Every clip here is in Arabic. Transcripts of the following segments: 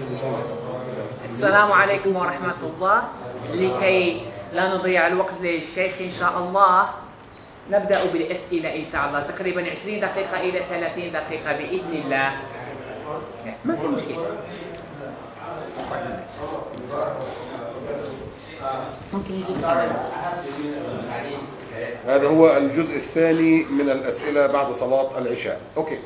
السلام عليكم ورحمة الله. لكي لا نضيع الوقت للشيخ إن شاء الله نبدأ بالأسئلة إن شاء الله، تقريبا 20 دقيقة إلى 30 دقيقة بإذن الله. ما في مشكلة. ممكن يجي هذا هو الجزء الثاني من الأسئلة بعد صلاة العشاء. أوكي.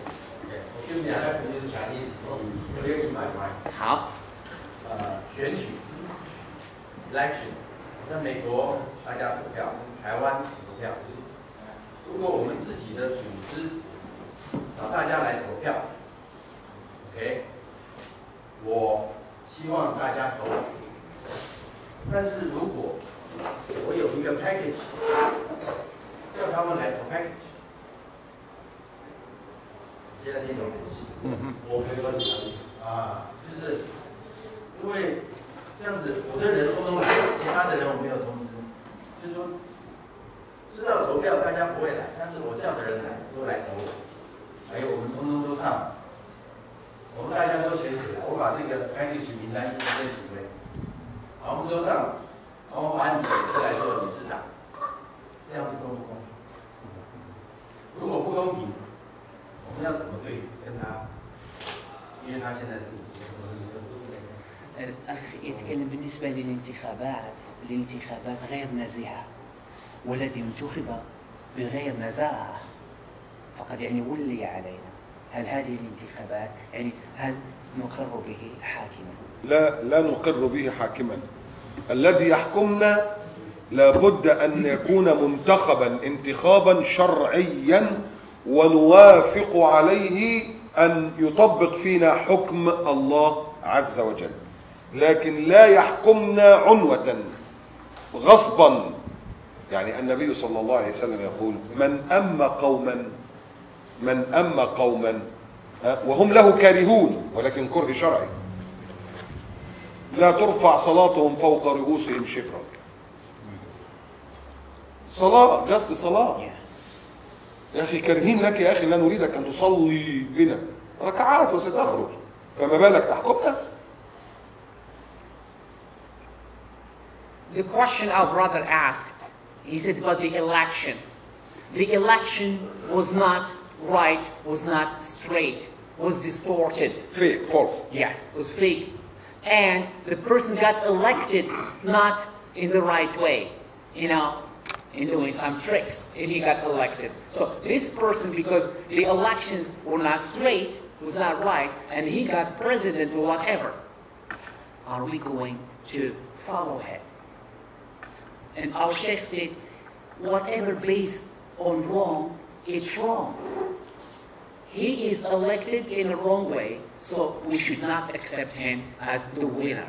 好。 选举 election 在美国大家投票，台湾投票。如果我们自己的组织找大家来投票 ，OK， 我希望大家投。但是如果我有一个 package， 叫他们来投 package， 现在听懂我可以问你啊，就是因为这样子，我的人通通来，其他的人我没有通知，就是说知道投票大家不会来，但是我叫的人来都来投我，还有我们通通都上，我们大家都选起来，我把这个 package 名单一堆几位，好，我们都上，然后把你选出来做理事长，这样子公不公平？如果不公平，我们要怎么对跟他？因为他现在是。 الأخ يتكلم بالنسبة للانتخابات غير نزيهة، والذي انتخب بغير نزاهة فقد يعني ولي علينا. هل هذه الانتخابات يعني هل نقر به حاكما؟ لا نقر به حاكما. الذي يحكمنا لابد أن يكون منتخبا انتخابا شرعيا ونوافق عليه أن يطبق فينا حكم الله عز وجل، لكن لا يحكمنا عنوة غصبا. يعني النبي صلى الله عليه وسلم يقول من أما قوما وهم له كارهون ولكن كره شرعي لا ترفع صلاتهم فوق رؤوسهم شبرا. صلاة جست صلاة يا أخي، كارهين لك يا أخي، لا نريدك أن تصلي بنا ركعات وستخرج، فما بالك تحكمنا. The question our brother asked, he said about the election. The election was not right, was not straight, was distorted. Fake, false. Yes, it was fake. And the person got elected not in the right way, you know, in doing some tricks, and he got elected. So this person, because the elections were not straight, was not right, and he got president or whatever, are we going to follow him? And our Sheikh said, whatever based on wrong, it's wrong. He is elected in a wrong way, so we should not accept him as the winner.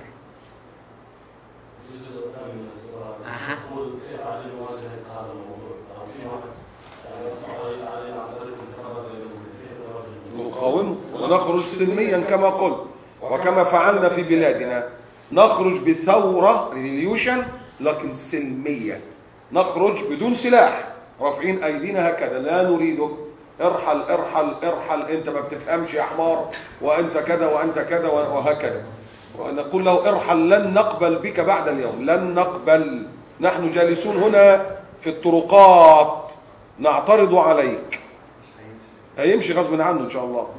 نقاومه ونخرج سلميا كما قلت وكما فعلنا في بلادنا، نخرج بثورة ريفوليوشن لكن سلمية، نخرج بدون سلاح رافعين أيدينا هكذا، لا نريدك ارحل ارحل ارحل، أنت ما بتفهمش يا حمار، وأنت كذا وأنت كذا وهكذا، ونقول له ارحل، لن نقبل بك بعد اليوم، لن نقبل، نحن جالسون هنا في الطرقات نعترض عليك. هيمشي غصب عنه إن شاء الله.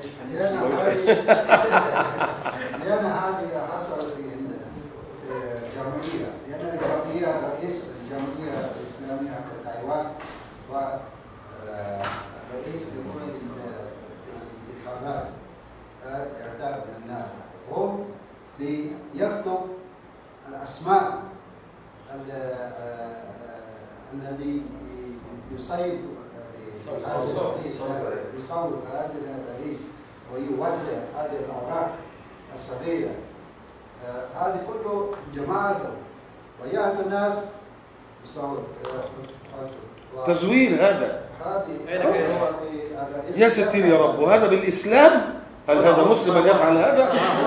لأن هذه حصلت في الجمهورية، لأن الجمهورية رئيس الجمهورية الإسلامية كتايوان ورئيس لكل الانتخابات إعداد الناس، هم بيكتب الأسماء الذي يصيب يصور هذا الرئيس ويوزع هذه الأوراق الصغيرة، هذه كله جماعته ويأتي الناس يصور تزوير هذا. يا ستير يا رب، وهذا بالإسلام؟ هل هذا مسلم أن يفعل هذا؟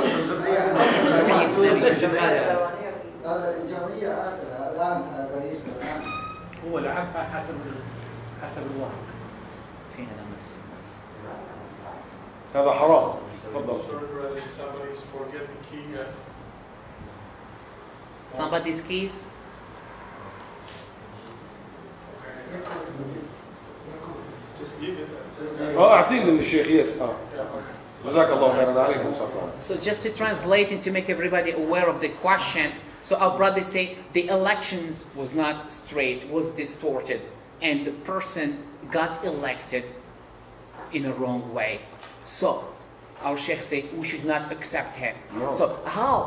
الجمعية الآن الرئيس الآن هو لعبها حسب الوضع. هذا حرام. تفضل. Somebody's forget the key. Somebody's keys? Just leave it. اعطيه للشيخ يس. جزاك الله خيرا. عليكم السلام. So just to translate and to make everybody aware of the question, so our brothers say the elections was not straight, was distorted, and the person got elected in a wrong way. So our sheikh said we should not accept him. No. So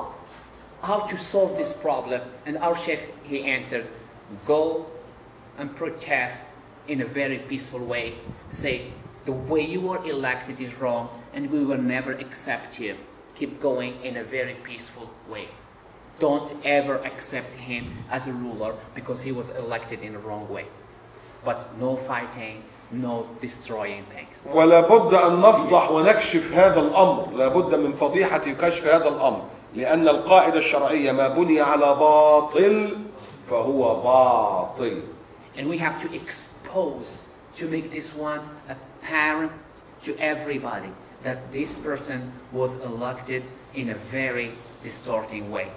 how to solve this problem? And our sheikh, he answered, go and protest in a very peaceful way. Say, the way you were elected is wrong and we will never accept you. Keep going in a very peaceful way. Don't ever accept him as a ruler because he was elected in the wrong way. But no fighting, no destroying things. ولا بد أن نفضح ونكشف هذا الأمر. لا بد من فضيحة كشف هذا الأمر. لأن القاعدة الشرعية ما بني على باطل فهو باطل. And we have to expose, to make this one apparent to everybody, that this person was elected in a very distorting way.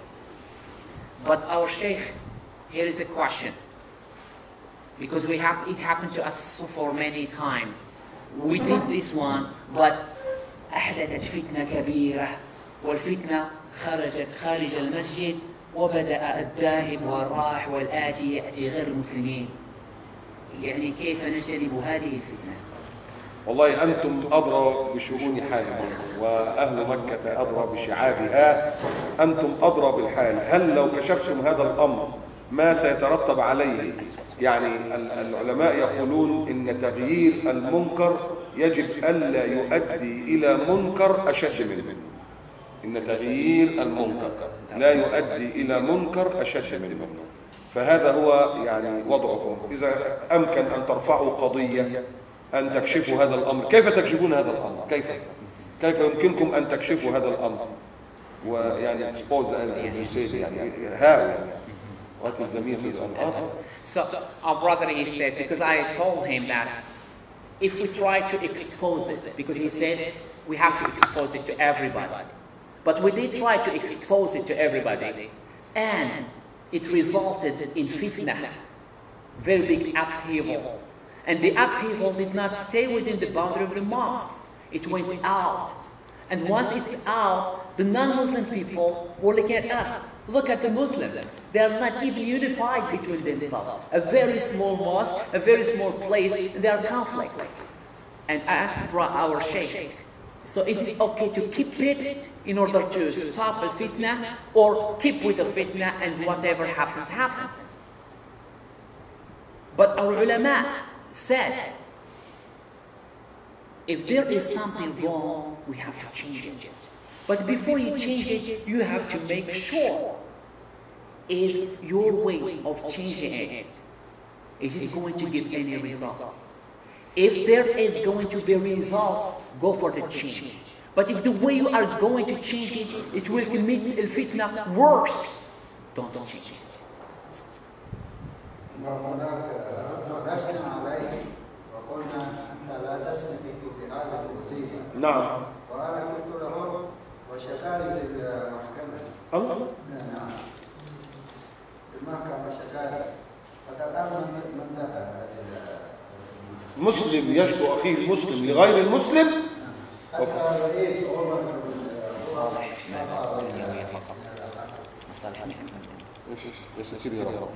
But our sheikh, here is a question. Because it happened to us for many times. We did this one, but أحدثت فتنة كبيرة والفتنة خرجت خارج المسجد وبدأ الذاهب والراح والآتي يأتي غير المسلمين. يعني كيف نجتنب هذه الفتنة؟ والله أنتم أدرى بشؤون حالكم وأهل مكة أدرى بشعابها. أنتم أدرى بالحال. هل لو كشفتم هذا الأمر ما سيترتب عليه؟ يعني العلماء يقولون إن تغيير المنكر يجب ألا يؤدي إلى منكر أشد منه. إن تغيير المنكر لا يؤدي إلى منكر أشد منه. فهذا هو يعني وضعكم. إذا أمكن أن ترفعوا قضية أن تكشفوا هذا الأمر. كيف تكشفون هذا الأمر؟ كيف يمكنكم أن تكشفوا هذا الأمر؟ ويعني expose as you say يعني how what is the means of So our brother, he said, because I told him that if we try to expose it, because he said we have to expose it to everybody. But we did try to expose it to everybody, and it resulted in fitna, very big upheaval. And the upheaval did not stay within the boundary of the mosque. It went out. And once it's out, the non-Muslim people were looking at us. Look at the Muslims. They are not even unified between themselves. A very small mosque, a very small place, and there are conflicts. And I asked our sheikh, so is it okay to keep it in order to stop the fitna, or keep with the fitna and whatever happens, happens? But our ulama said, if there is something wrong, we have to change it. But before you change it, you have to make sure, is your way of changing it, is it going to give any results? If there is going to be results, go for the change. But if the way you are going to change it, it will make al-fitna worse, don't change it. نعم. وأنا قلت له وشغال المحكمة. الله. نعم. المحكمة شغالة. فقد أمر من ذهب مسلم يشكو أخيه المسلم لغير المسلم. حتى الرئيس عمر يا سيدي يا رب.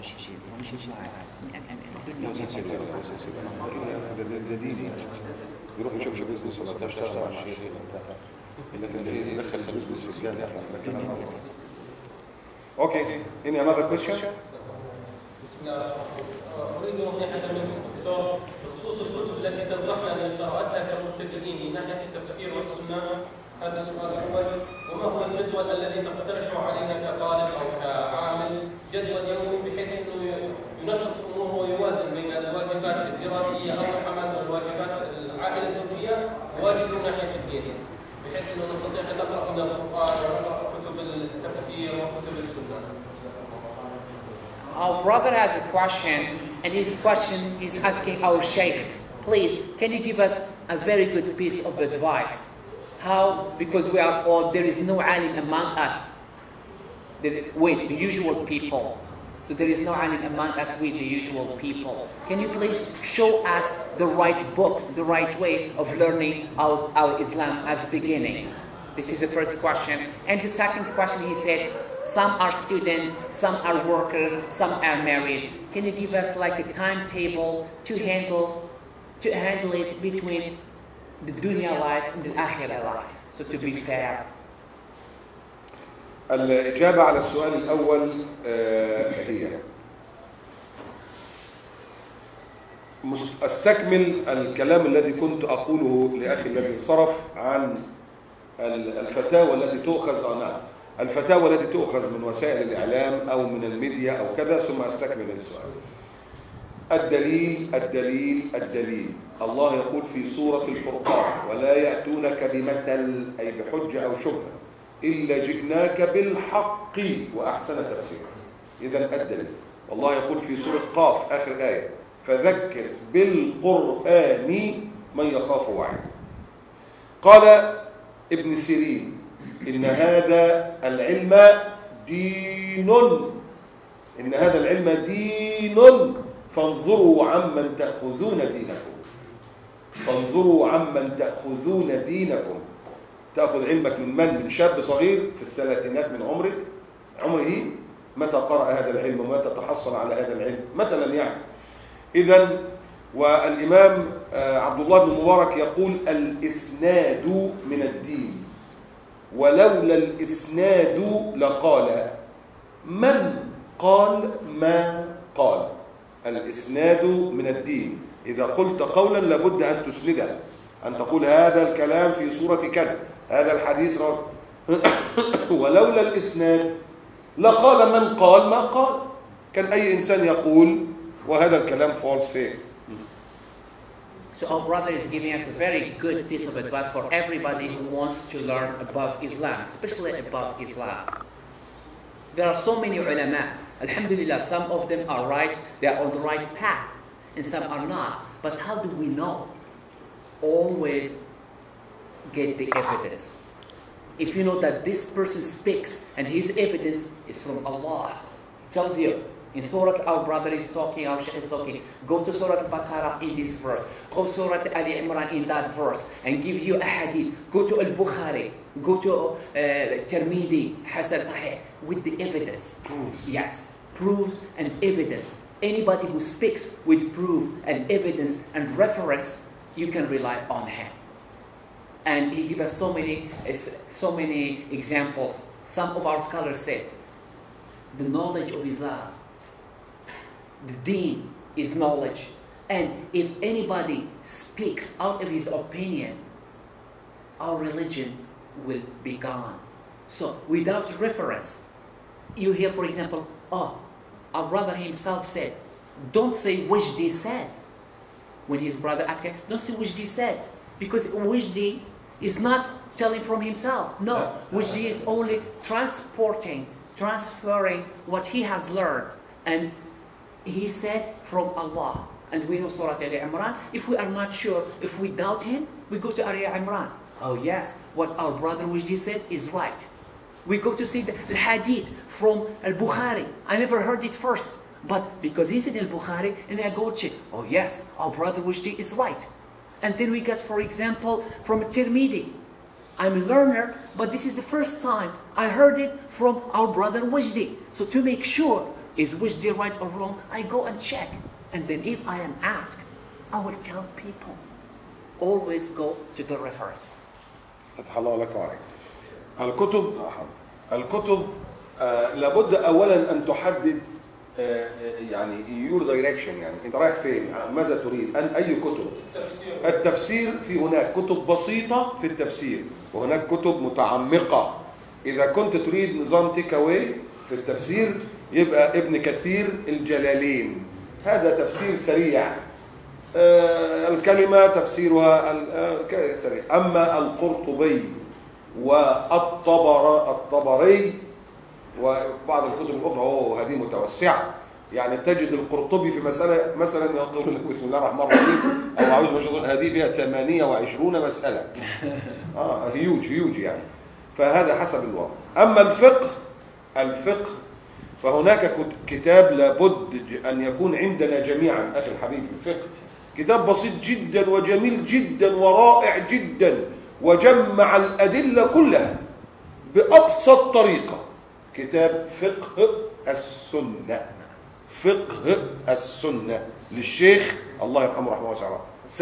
يا سيدي يا رب. جديد يروح يشوف بيزنس ولا تشتغل مع الشيخ لكن يدخل البيزنس في الجامعة. اوكي. Any another question? بسم الله. أريد نصيحة من الدكتور بخصوص الكتب التي تنصحنا بقراءتها كمبتدئين من ناحية التفسير والسنة. هذا السؤال الأول. وما هو الجدول الذي تقترحه علينا كطالب أو كعامل، جدول يومي بحيث أنه ينسق أموره ويوازن بين الواجبات الدراسية أو الحمل والواجبات العائلة الزوجية وواجب من ناحية الدين، بحيث أنه نستطيع أن نقرأ من القرآن ونقرأ كتب التفسير وكتب السنة. Our brother has a question, and his question is asking our sheikh, please, can you give us a very good piece of advice How? Because we are all, there is no alim among us. The usual people. So there is no alim among us with the usual people. Can you please show us the right books, the right way of learning our Islam as beginning? This is the first question. And the second question, he said, some are students, some are workers, some are married. Can you give us like a timetable to handle it between the dunya life and the akhirah life? So to be fair. الإجابة على السؤال الأول هي أستكمل الكلام الذي كنت أقوله لأخي الذي انصرف عن الفتاوى التي تؤخذ الفتاوى التي تؤخذ من وسائل الإعلام أو من الميديا أو كذا، ثم أستكمل السؤال. الدليل الله يقول في سورة الفرقان: ولا يأتونك بمثل، أي بحجة أو شبهة، إلا جئناك بالحق وأحسن تفسيرا. إذن الدليل، والله يقول في سورة قاف آخر آية: فذكر بالقرآن من يخاف وعيد. قال ابن سيرين: إن هذا العلم دين، إن هذا العلم دين، فانظروا عمن تأخذون دينكم. فانظروا عمن تأخذون دينكم. تأخذ علمك من شاب صغير في الثلاثينات من عمره، متى قرأ هذا العلم ومتى تحصل على هذا العلم مثلا يعني. إذن والإمام عبد الله بن مبارك يقول: الإسناد من الدين، ولولا الإسناد لقال من قال ما قال. الإسناد من الدين، إذا قلت قولا لابد أن تسنده، أن تقول هذا الكلام في سورة كذا، هذا الحديث ولولا الإسناد لقال من قال ما قال. كان أي إنسان يقول وهذا الكلام false fake. So our brother is giving us a very good piece of advice for everybody who wants to learn about Islam, especially about Islam. There are so many ulama. Alhamdulillah, some of them are right, they are on the right path, and some are not. But how do we know? Always get the evidence. If you know that this person speaks and his evidence is from Allah, tells you in Surah, our brother is talking, our Shaykh is talking, go to Surah Al-Baqarah in this verse, go to Surah Ali Imran in that verse, and give you a hadith, go to Al-Bukhari, go to Tirmidhi, Hasan Sahih, with the evidence. Proofs. Yes, proofs and evidence. Anybody who speaks with proof and evidence and reference, you can rely on him. And he gives us so many examples. Some of our scholars said, the knowledge of Islam, the deen is knowledge. And if anybody speaks out of his opinion, our religion will be gone. So without reference, you hear, for example, our brother himself said, don't say Wajdi said. When his brother asked him, don't say Wajdi said. Because Wajdi is not telling from himself. No, Wajdi is only transferring what he has learned. And he said from Allah. And we know Surah Ali Imran. If we are not sure, if we doubt him, we go to Ali Imran. Oh yes, what our brother Wajdi said is right. We go to see the hadith from Al-Bukhari. I never heard it first. But because he said Al-Bukhari, and I go check. Oh yes, our brother Wajdi is right. And then we get, for example, from Tirmidhi. I'm a learner, but this is the first time I heard it from our brother Wajdi. So to make sure, is Wajdi right or wrong, I go and check. And then if I am asked, I will tell people. Always go to the reference. فتح الله لك وعليك. الكتب لابد أولا أن تحدد يعني your direction، يعني أنت رايح فين؟ ماذا تريد؟ أي كتب؟ التفسير في هناك كتب بسيطة في التفسير وهناك كتب متعمقة. إذا كنت تريد نظام تيك أواي في التفسير يبقى ابن كثير الجلالين، هذا تفسير سريع، الكلمة تفسيرها سريع. أما القرطبي والطبري وبعض الكتب الأخرى هذه متوسعة، يعني تجد القرطبي في مسألة مثلا يقول لك بسم الله الرحمن الرحيم أو أعوذ بالله من الشيطان، هذه فيها 28 مسألة. هيوج يعني. فهذا حسب الوضع. أما الفقه فهناك كتاب لابد أن يكون عندنا جميعا أخي الحبيب. الفقه كتاب بسيط جدا وجميل جدا ورائع جدا، وجمع الأدلة كلها بأبسط طريقة. كتاب فقه السنة، فقه السنة للشيخ الله يرحمه رحمه واسعة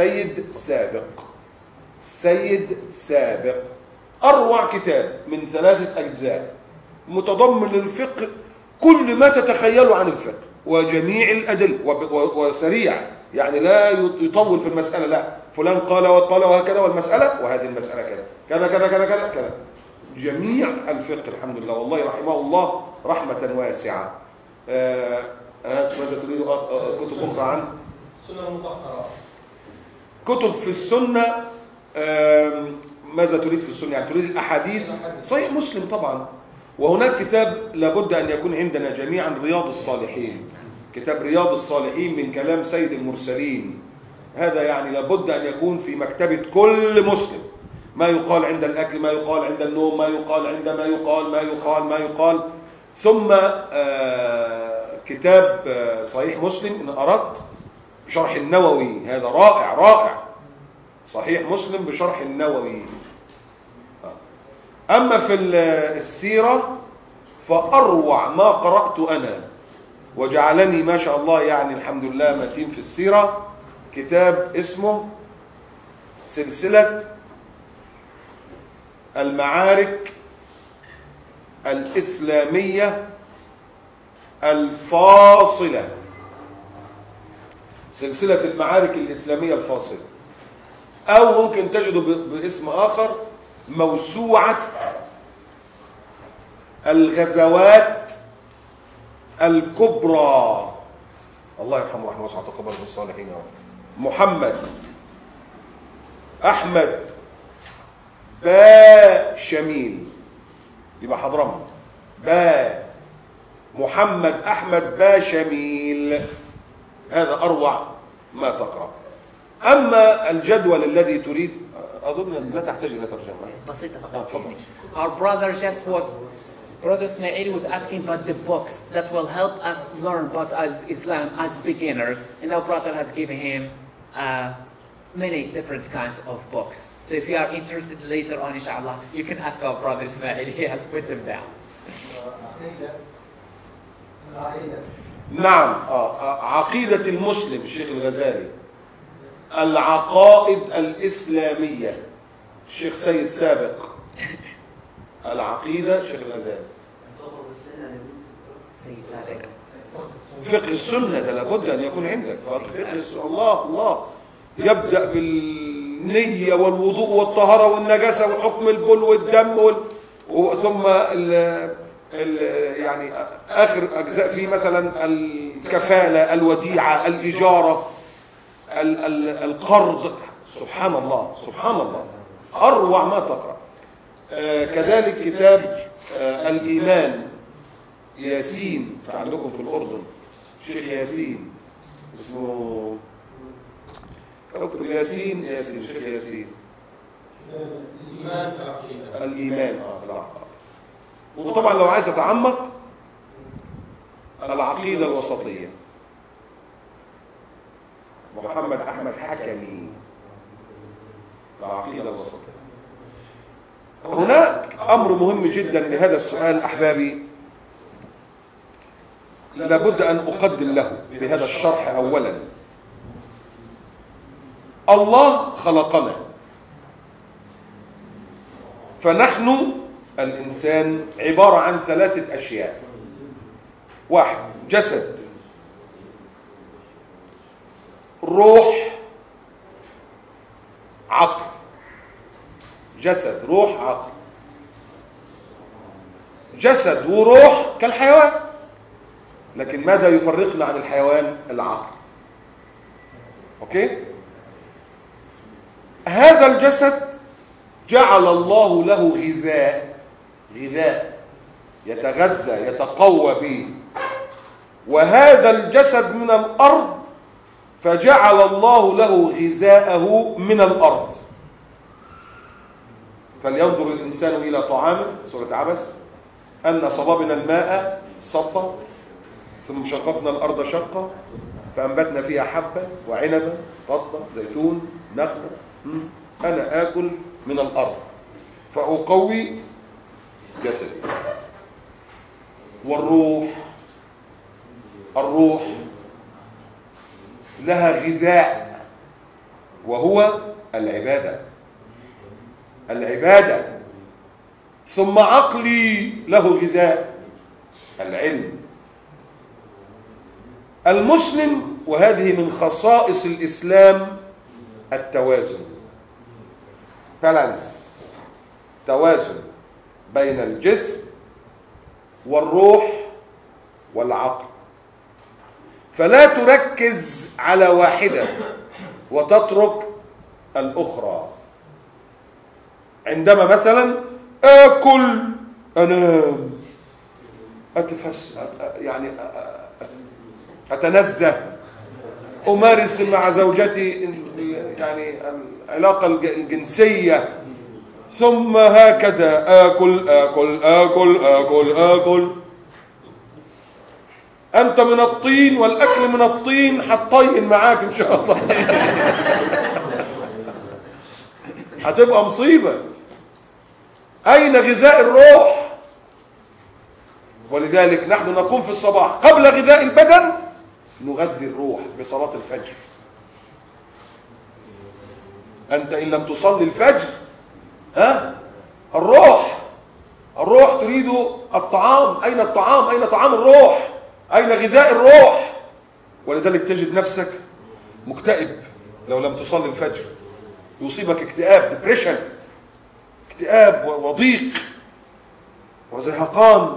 سيد سابق. أروع كتاب من 3 أجزاء متضمن للفقه كل ما تتخيله عن الفقه وجميع الأدلة، وسريع يعني لا يطول في المسألة، لا فلان قال وقال وهكذا والمسألة وهذه المسألة كذا كذا كذا كذا كذا، جميع الفقه الحمد لله والله رحمه الله رحمة واسعة. ماذا تريد كتب أخرى عن السنة المطهرة؟ كتب في السنة. ماذا تريد في السنة؟ يعني تريد الأحاديث؟ صحيح مسلم طبعا. وهناك كتاب لابد أن يكون عندنا جميعا، رياض الصالحين. كتاب رياض الصالحين من كلام سيد المرسلين، هذا يعني لابد أن يكون في مكتبة كل مسلم. ما يقال عند الأكل، ما يقال عند النوم، ما يقال عند ما يقال. ثم كتاب صحيح مسلم إن أردت بشرح النووي، هذا رائع صحيح مسلم بشرح النووي. أما في السيرة فأروع ما قرأت أنا وجعلني ما شاء الله يعني الحمد لله متين في السيرة كتاب اسمه سلسلة المعارك الإسلامية الفاصلة. سلسلة المعارك الإسلامية الفاصلة، أو ممكن تجده باسم آخر موسوعة الغزوات الكبرى. الله يرحمه رحمه واسعة وتقبل بالصالحين. محمد أحمد باشميل، يبقى حضرمه محمد أحمد باشميل، هذا أروع ما تقرأ. أما الجدول الذي تريد أظن لا تحتاج إلى ترجمة. بسيطة فقط. Our brother Brother Ismail was asking about the books that will help us learn about Islam as beginners, and our brother has given him many different kinds of books. So if you are interested later on, inshallah, you can ask our brother Ismail. He has put them down. نعم. عقيدة المسلم الشيخ الغزالي، العقائد الإسلامية الشيخ سيد سابق، العقيدة الشيخ الغزالي، فقه السنة ده لابد أن يكون عندك. فقه الله يبدأ بالنية والوضوء والطهارة والنجاسة وحكم البول والدم ثم يعني آخر أجزاء فيه مثلا الكفالة، الوديعة، الإجارة، القرض. سبحان الله أروع ما تقرأ. كذلك كتاب الإيمان ياسين عندكم في الأردن، شيخ ياسين اسمه اكتب ياسين شيخ ياسين. الإيمان في العقيدة. الإيمان في العقيدة. وطبعا لو عايز أتعمق العقيدة الوسطية، محمد أحمد حكمي، العقيدة الوسطية. هناك أمر مهم جدا لهذا السؤال أحبابي لابد أن أقدم له بهذا الشرح. أولا، الله خلقنا، فنحن الإنسان عبارة عن 3 أشياء. 1 جسد، روح، عقل. جسد روح عقل. جسد وروح كالحيوان، لكن ماذا يفرقنا عن الحيوان؟ العقل. اوكي؟ هذا الجسد جعل الله له غذاء يتغذى يتقوى به. وهذا الجسد من الأرض فجعل الله له غذاءه من الأرض. فلينظر الإنسان إلى طعامه، سورة عبس، أن صببنا الماء صبا ثم شققنا الأرض شقا فأنبتنا فيها حبا وعنبا قضبا زيتون نخلا. أنا آكل من الأرض فأقوي جسدي. والروح، الروح لها غذاء وهو العبادة، العبادة. ثم عقلي له غذاء، العلم. المسلم، وهذه من خصائص الإسلام، التوازن، بالانس، توازن بين الجسم والروح والعقل. فلا تركز على واحدة وتترك الأخرى. عندما مثلا آكل أنام، يعني أتنزه، أمارس مع زوجتي يعني العلاقة الجنسية، ثم هكذا آكل آكل آكل آكل آكل. أنت من الطين والأكل من الطين، حطين معاك إن شاء الله. هتبقى مصيبة. أين غذاء الروح؟ ولذلك نحن نقوم في الصباح قبل غذاء البدن نغذي الروح بصلاة الفجر. أنت إن لم تصلي الفجر الروح تريد الطعام. أين الطعام؟ أين طعام الروح؟ أين غذاء الروح؟ ولذلك تجد نفسك مكتئب لو لم تصلي الفجر، يصيبك اكتئاب، ديبريشن، اكتئاب وضيق وزهقان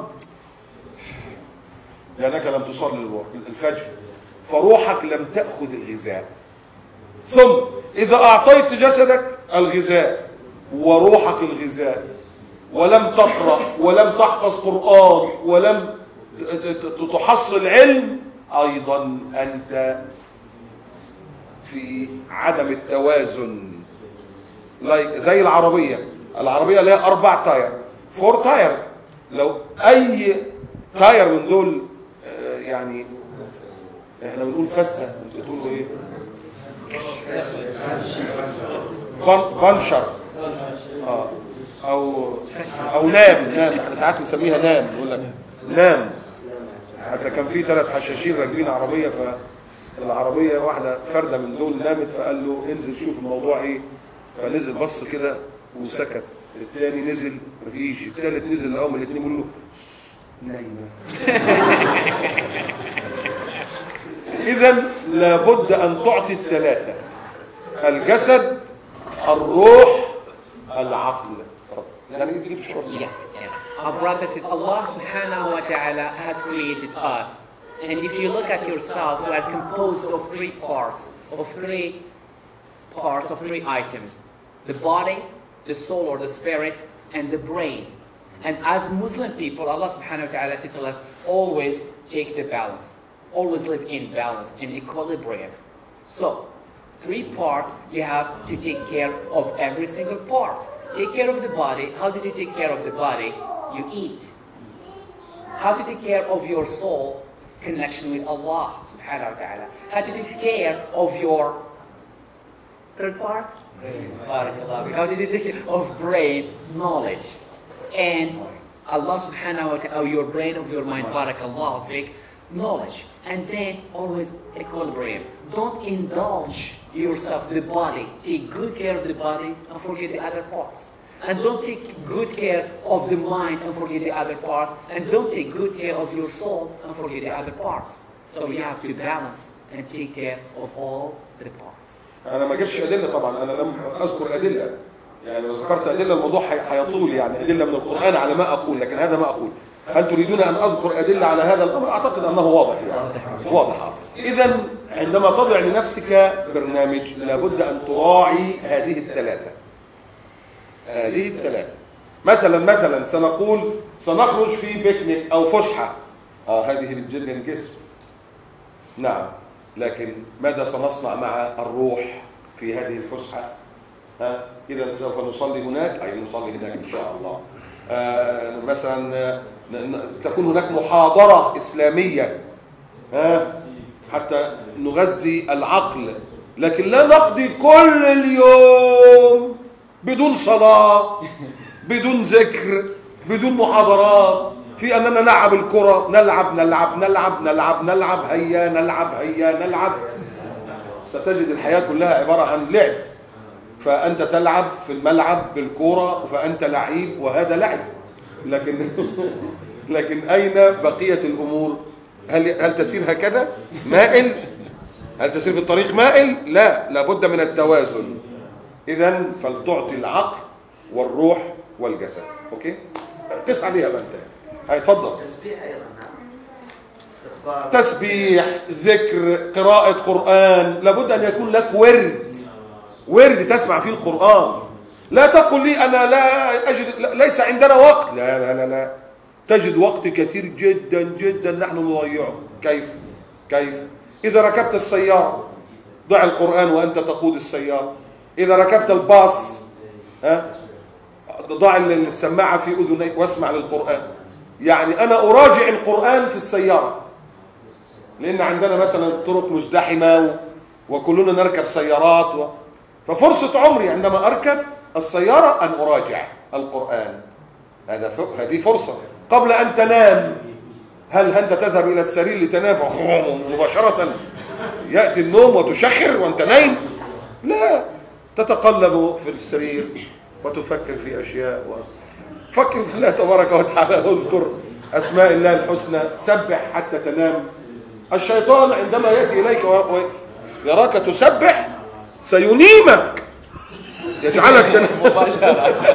لأنك لم تصلي الفجر، فروحك لم تأخذ الغذاء. ثم إذا أعطيت جسدك الغذاء وروحك الغذاء ولم تقرأ ولم تحفظ قرآن ولم تحصل علم، أيضا أنت في عدم التوازن. زي العربية لها 4 تاير، 4 تاير. لو أي تاير من دول يعني احنا بنقول فسة، انتوا بتقولوا ايه؟ بنشر او نام. احنا ساعات بنسميها نام، نقول لك نام. حتى كان في 3 حشاشين راكبين عربيه، فالعربيه واحده فرده من دول نامت، فقال له انزل شوف الموضوع ايه. فنزل بص كده وسكت. الثاني نزل مفيش، الثالث نزل، الاول من الاثنين بيقول له نايمه. إذن لابد أن تعطي الثلاثة: الجسد، الروح، العقل. يعني تجيب الشرط. Yes. Our brother said, Allah subhanahu wa ta'ala has created us. And if you look at yourself, you are composed of 3 parts, of 3 items: the body, the soul or the spirit, and the brain. And as Muslim people, Allah subhanahu wa ta'ala tells us, always take the balance. Always live in balance, in equilibrium. So, 3 parts, you have to take care of every single part. Take care of the body. How did you take care of the body? You eat. How to take care of your soul? Connection with Allah subhanahu wa ta'ala. How to take care of your 3rd part? Barakallah. How did you take care of brain? Knowledge. And Allah subhanahu wa ta'ala, your brain, of your mind, barakallah fik, knowledge. And then always equilibrium. Don't indulge yourself, the body. Take good care of the body and forget the other parts. And don't take good care of the mind and forget the other parts. And don't take good care of your soul and forget the other parts. So you have to balance and take care of all the parts. أنا ما جبتش أدلة طبعا، أنا لم أذكر أدلة. يعني لو ذكرت أدلة الموضوع هيطول، يعني أدلة من القرآن على ما أقول، لكن هذا ما أقول. هل تريدون أن أذكر أدلة على هذا الأمر؟ أعتقد أنه واضح، يعني واضح. إذن عندما تضع لنفسك برنامج لابد أن تراعي هذه الثلاثة. مثلا سنقول سنخرج في بيكنيك أو فسحة. هذه للجسم. نعم، لكن ماذا سنصنع مع الروح في هذه الفسحة؟ إذا سوف نصلي هناك، أي نصلي هناك إن شاء الله. مثلا تكون هناك محاضرة إسلامية حتى نغذي العقل، لكن لا نقضي كل اليوم بدون صلاة، بدون ذكر، بدون محاضرات، في أننا نلعب الكرة، نلعب، هيا نلعب. ستجد الحياة كلها عبارة عن لعب، فأنت تلعب في الملعب بالكرة فأنت لعيب وهذا لعب، لكن أين بقية الأمور؟ هل تسير هكذا مائل؟ هل تسير بالطريق مائل؟ لا، لابد من التوازن. إذن فلتعطي العقل والروح والجسد. أوكي؟ قس عليها بقى انت. هيتفضل. تسبيح ايضا، نعم، استغفار، تسبيح، ذكر، قراءة قرآن. لابد أن يكون لك ورد تسمع فيه القرآن. لا تقل لي أنا لا أجد، ليس عندنا وقت. لا، تجد وقت كثير جدا جدا نحن نضيعه. كيف؟ إذا ركبت السيارة ضع القرآن وأنت تقود السيارة. إذا ركبت الباص ضع السماعة في أذنيك واسمع للقرآن. يعني أنا أراجع القرآن في السيارة، لأن عندنا مثلا طرق مزدحمة وكلنا نركب سيارات ففرصة عمري عندما أركب السيارة أن أراجع القرآن. هذه فرصة قبل أن تنام. هل أنت تذهب إلى السرير لتنام مباشرة يأتي النوم وتشخر وأنت نايم؟ لا، تتقلب في السرير وتفكر في أشياء فكر في الله تبارك وتعالى، اذكر أسماء الله الحسنى، سبح حتى تنام. الشيطان عندما يأتي إليك ويراك تسبح سينيمك، يجعلك تنام مباشرة.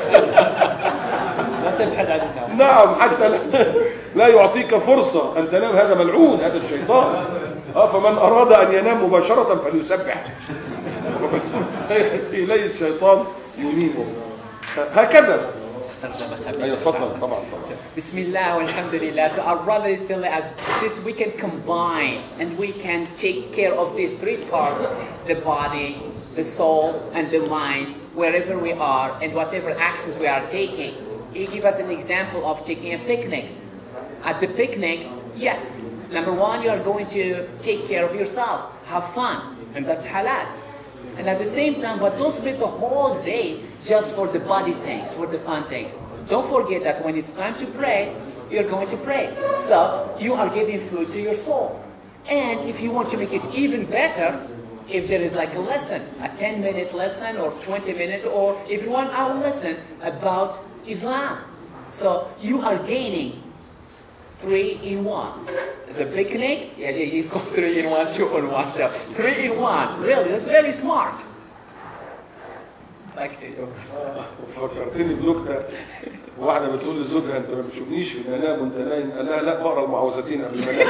لا تبحث عن النوم. نعم، حتى لا يعطيك فرصة أن تنام. هذا ملعون، هذا الشيطان. فمن أراد أن ينام مباشرة فليسبح. سيأتي إليه الشيطان ينيمه. هكذا. أيوة، تفضل. طبعا. Bismillah walhamdulillah. So our brother is telling us this we can combine and we can take care of these three parts: the body, the soul, and the mind, wherever we are and whatever actions we are taking. He gave us an example of taking a picnic. At the picnic, yes, number one, you are going to take care of yourself, have fun, and that's halal. And at the same time, but don't spend the whole day just for the body things, for the fun things. Don't forget that when it's time to pray, you're going to pray. So you are giving food to your soul. And if you want to make it even better, if there is like a lesson, a 10-minute lesson or 20-minute or even 1-hour lesson about Islam. So you are gaining 3-in-1. The picnic, yeah, he's got 3-in-1, 2-in-1, so 3-in-1. Really, that's very smart. Back to you. فكرتني بنكتة. واحدة بتقول لزوجها أنت ما بتشوفنيش في المنام وأنت نايم؟ قال لها لا، بقرا المعوذتين قبل ما انام.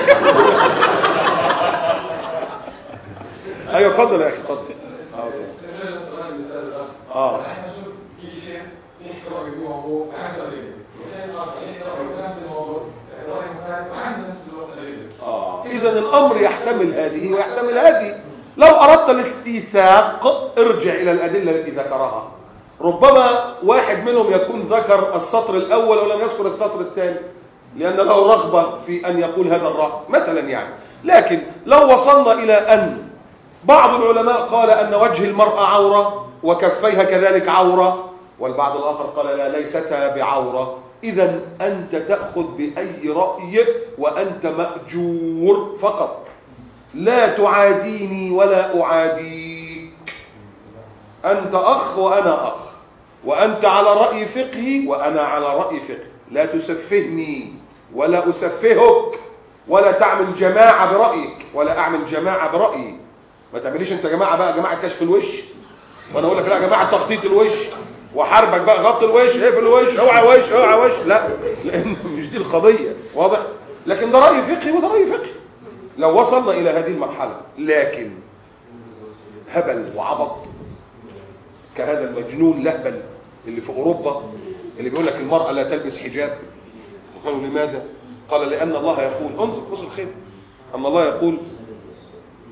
أيوة، اتفضل يا أخي، اتفضل. السؤال اللي سأله الأخ. احنا نشوف في شيخ يحكي رأي في موضوع عنده أدلة، وشيخ آخر يحكي رأي في نفس الموضوع رأي مختلف وعنده نفس الوقت أدلة. إذا الأمر يحتمل هذه ويحتمل هذه. لو أردت الاستيثاق ارجع إلى الأدلة التي ذكرها. ربما واحد منهم يكون ذكر السطر الأول ولم يذكر السطر الثاني لأن له رغبة في أن يقول هذا الرأي مثلا يعني. لكن لو وصلنا إلى أن بعض العلماء قال أن وجه المرأة عورة وكفيها كذلك عورة، والبعض الآخر قال لا، ليستا بعورة، إذا أنت تأخذ بأي رأي وأنت مأجور فقط. لا تعاديني ولا أعاديك. أنت أخ وأنا أخ، وأنت على رأي فقهي وأنا على رأي فقهي. لا تسفهني ولا أسفهك، ولا تعمل جماعة برأيك ولا أعمل جماعة برأيي. ما تعمليش أنت جماعة بقى، جماعة كشف الوش، وأنا أقول لك لا جماعة تخطيط الوش، وحاربك بقى غط الوش، اقفل الوش، اوعى وش اوعى وش. لا، لأن مش دي القضية، واضح؟ لكن ده رأي فقهي وده رأي فقهي لو وصلنا إلى هذه المرحلة. لكن هبل وعبط كهذا المجنون لهبل اللي في أوروبا اللي بيقول لك المرأة لا تلبس حجاب. قالوا لماذا؟ قال لأن الله يقول، انظر بص الخير، أن الله يقول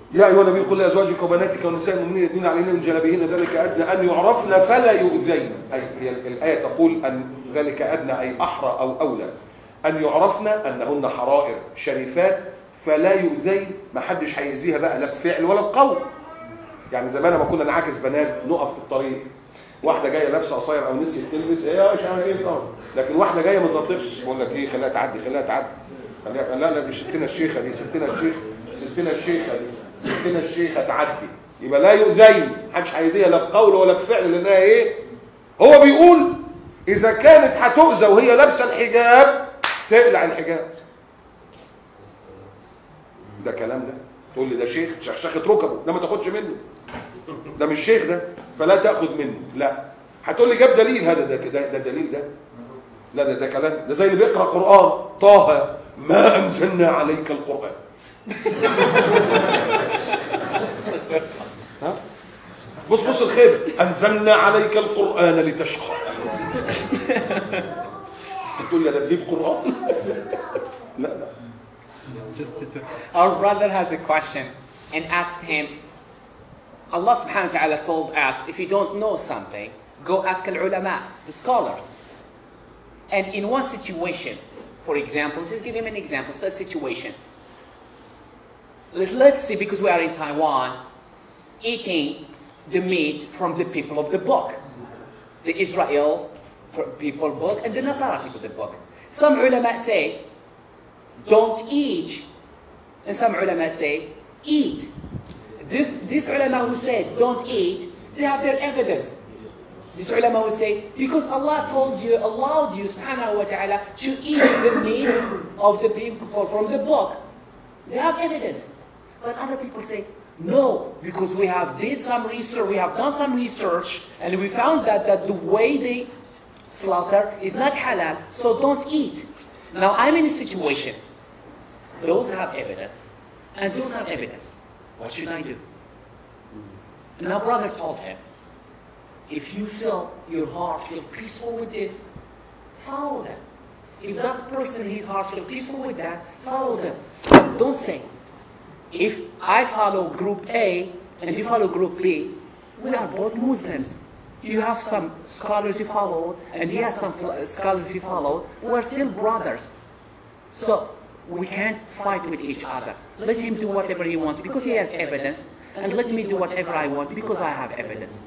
يا ايها النبي قل لازواجك وبناتك ونساء المؤمنين يدنين عليهن من جلابيبهن ذلك ادنى ان يعرفن فلا يؤذين. اي هي الايه تقول ان ذلك ادنى اي احرى او اولى ان يعرفن انهن حرائر شريفات فلا يؤذين، ما حدش هيأذيها بقى لا بفعل ولا بقول. يعني زمان ما كنا نعاكس بنات نقف في الطريق، واحده جايه لابسه قصير او نسيت تلبس ايه مش عارف ايه طبعا، لكن واحده جايه من الطبس بقول لك ايه خليها تعدي خليها تعدي خليها، لا دي ستنا الشيخه دي ستنا الشيخ ستنا الشيخه دي ستنا الشيخه تعدي، يبقى لا يؤذين، محدش هيأذيها لا بقول ولا بفعل لانها ايه؟ هو بيقول اذا كانت هتؤذى وهي لابسه الحجاب تقلع الحجاب. ده كلام ده تقول لي ده شيخ شخشخه ركبه، ده ما تاخدش منه، ده مش شيخ ده فلا تاخذ منه. لا هتقول لي جاب دليل، هذا ده دليل ده؟ لا ده كلام، ده زي اللي بيقرا قران طه ما انزلنا عليك القران. ها بص الخير، انزلنا عليك القران لتشقى. تقول لي ده بجيب قران؟ لا. Our brother has a question and asked him, Allah subhanahu wa ta'ala told us, if you don't know something, go ask al-ulama, the scholars. And in one situation, for example, just give him an example, a situation. Let's say, because we are in Taiwan, eating the meat from the people of the book, the Israel people book and the Nasara people the book. Some ulama say, don't eat, and some ulama say, eat. This ulama who said, don't eat, they have their evidence. This ulama who say, because Allah allowed you, subhanahu wa ta'ala, to eat the meat of the people from the book. They have evidence. But other people say, no, because we have done some research, and we found that the way they slaughter is not halal, so don't eat. Now I'm in a situation. Those have evidence, and those have evidence. What should I do? And our brother told him, if you feel your heart feel peaceful with this, follow them. If that person, his heart feel peaceful with that, follow them. But don't say, if I follow group A and you follow group B, we are both Muslims. You have some scholars you follow, and he has some scholars he followed. We're still brothers. So we can't fight with each other. Let him do whatever he wants because he has evidence, and let me do whatever I want because I have evidence.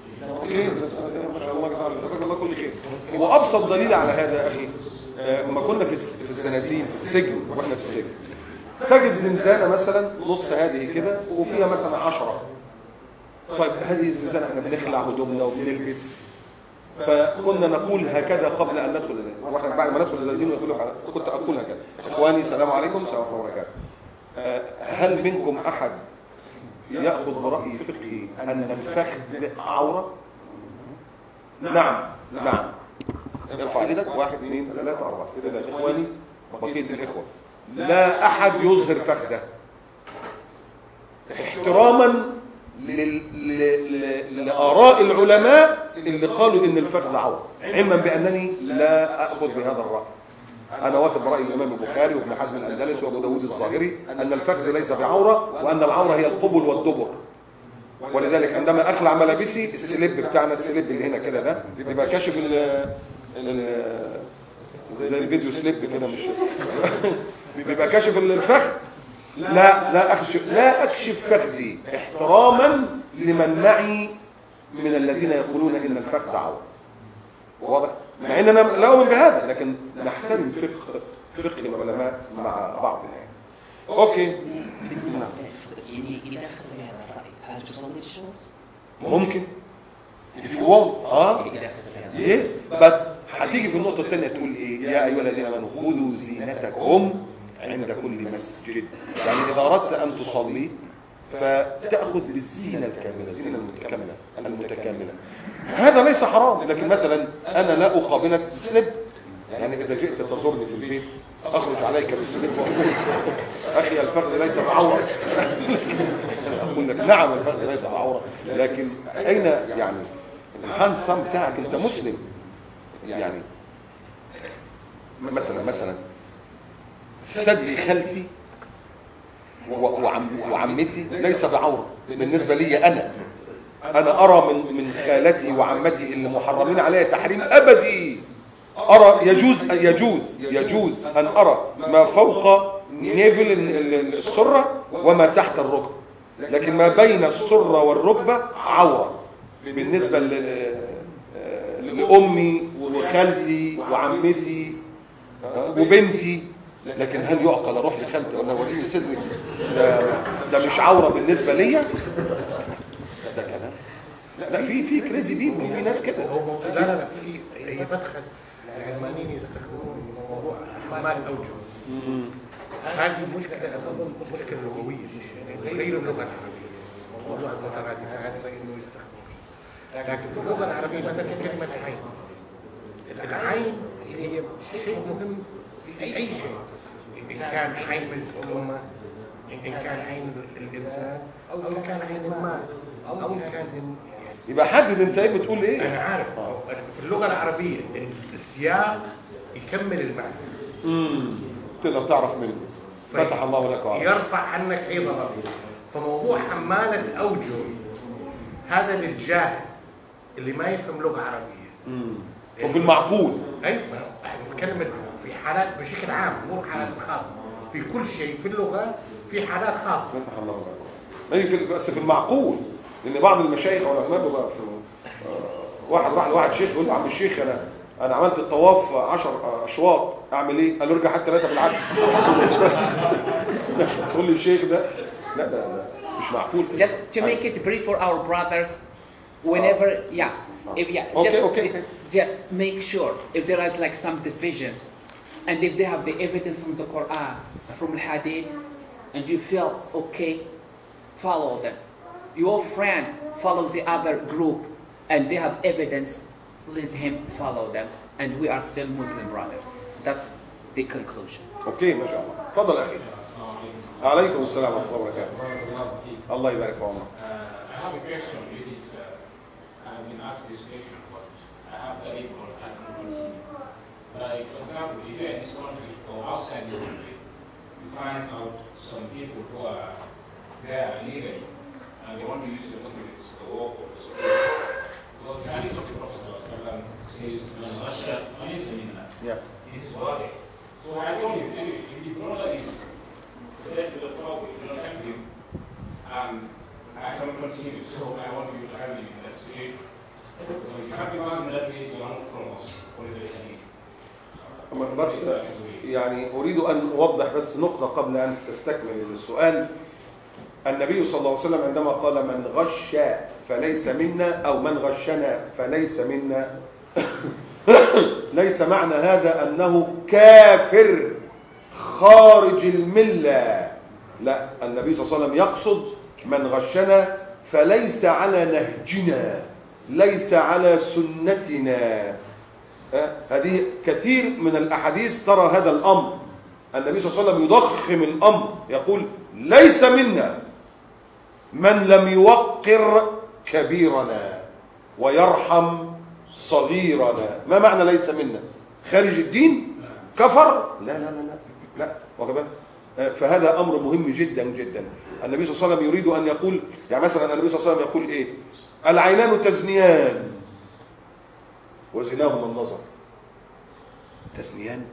ما شاء الله جزاك الله كل خير. وابسط دليل على هذا يا اخي لما كنا في الزنازين في السجن، واحنا في السجن تجد زنزانه مثلا نص هذه كده وفيها مثلا 10. طيب هذه الزنزانه احنا بنخلع هدومنا وبنلبس، فكنا نقول هكذا قبل ان ندخل الزنزانه، واحنا بعد ما ندخل الزنزانه كنت اقول هكذا: اخواني السلام عليكم ورحمه الله وبركاته. هل منكم احد ياخذ براي فقهي ان الفخذ عوره؟ نعم. ارفع ايدك 1 2 3 4 كده. اخواني بقيه الاخوه لا احد يظهر فخذه احتراما لاراء العلماء اللي قالوا ان الفخذ عوره، علما بانني لا اخذ بهذا الراي. انا واخذ براي الامام البخاري وابن حزم الاندلسي وابو داود الظاهري ان الفخذ ليس بعوره، وان العوره هي القبل والدبر. ولذلك عندما اخلع ملابسي السليب بتاعنا، السليب اللي هنا كده ده بيبقى كاشف زي الفيديو سليب كده، مش بيبقى كاشف الفخذ. لا اكشف فخذي احتراما لمن معي من الذين يقولون ان الفخذ عوره. واضح؟ مع اننا لا اؤمن بهذا، لكن نحترم فقه العلماء مع بعض يعني. اوكي. إذا أخذ بهذا الرأي هل تصلي الشمس؟ ممكن. if you want. yes but هتيجي في النقطة الثانية تقول ايه؟ يا ايها الذين امنوا خذوا زينتكم عند كل مسجد. يعني اذا اردت ان تصلي فتأخذ بالزينة الكاملة، الزينة المتكاملة. هذا ليس حرام، لكن مثلا انا لا اقابلك بسلب. يعني اذا جئت تزورني في البيت اخرج عليك بالسلب واقول اخي الفخذ ليس بعوره. اقول لك نعم الفخذ ليس بعوره، لكن اين يعني الهانسم بتاعك؟ انت مسلم. يعني مثلا ثدي خالتي وعمتي ليس بعورة بالنسبة لي أنا أرى من خالتي وعمتي اللي محرمين عليها تحريم أبدي، أرى يجوز أن أرى ما فوق نيفل السرة وما تحت الركبة، لكن ما بين السرة والركبة عورة بالنسبة لأمي وخالتي وعمتي وبنتي. لكن هل يعقل اروح لخالتي ولا وريني صدرك ده مش عوره بالنسبه ليا؟ ده كلام. لا في كريزي بيبل، في ناس كده. لا في مدخل العلمانيين يستخدمون موضوع احمال الاوجه. هذه مشكله اظن مشكله لغويه، مش غير اللغه العربيه. موضوع المترادفات فانه يستخدمون، لكن في اللغه العربيه مثلا كلمه عين. العين هي شيء مهم في اي شيء، إن كان عين الأمة، إن كان عين الإنسان، أو إن كان عين المال، أو إن كان يبقى حدد أنت إيه بتقول إيه؟ أنا عارف في اللغة العربية السياق يكمل المعنى. تقدر تعرف منه. فتح الله لك وعلا. يرفع عنك أي ضرر. فموضوع حمالة الأوجه هذا للجاهل اللي ما يفهم لغة عربية. وفي المعقول. أيوة، نتكلم في حالات بشكل عام، مو حالات خاصة. في كل شيء في اللغة في حالات خاصة. فتح الله لك. بس في المعقول، لأن بعض المشايخ والعلماء بيبقى واحد راح لواحد شيخ يقول له عم الشيخ أنا عملت الطواف 10 أشواط، أعمل إيه؟ قال له ارجع حتى 3 بالعكس. تقول لي الشيخ ده لا ده مش معقول. Just to make it brief for our brothers, whenever just make sure if there is like some divisions, and if they have the evidence from the Quran, from the Hadith, and you feel okay, follow them. Your friend follows the other group, and they have evidence, let him follow them, and we are still Muslim brothers. That's the conclusion. Okay, ما شاء الله. تفضل أخي. عليكم السلام ورحمة الله وبركاته. الله يبارك في عمرك. I have a question which is, I've been asked this question, but I have that because I can continue. Like, for example, if you're in this country or outside this country, you find out some people who are there illegally and they want to use the documents to work or to stay. Because the hadith of the Prophet says, this is what they. So I told him, anyway, if the brother is led to the problem, you don't help him, and I can continue. So I want you to help me in that situation. So if you have the person that way, you are not from us, politically. يعني أريد أن أوضح بس نقطة قبل أن تستكمل السؤال. النبي صلى الله عليه وسلم عندما قال من غش فليس منا أو من غشنا فليس منا ليس معنى هذا أنه كافر خارج الملة، لا، النبي صلى الله عليه وسلم يقصد من غشنا فليس على نهجنا، ليس على سنتنا. هذه كثير من الأحاديث ترى هذا الأمر. النبي صلى الله عليه وسلم يضخم الأمر، يقول ليس منا من لم يوقر كبيرنا ويرحم صغيرنا. ما معنى ليس منا؟ خارج الدين؟ كفر؟ لا لا لا لا لا، واخد بالك؟ فهذا أمر مهم جدا جدا. النبي صلى الله عليه وسلم يريد أن يقول، يعني مثلا النبي صلى الله عليه وسلم يقول إيه؟ العينان تزنيان وزناهما النظر. تزنيان؟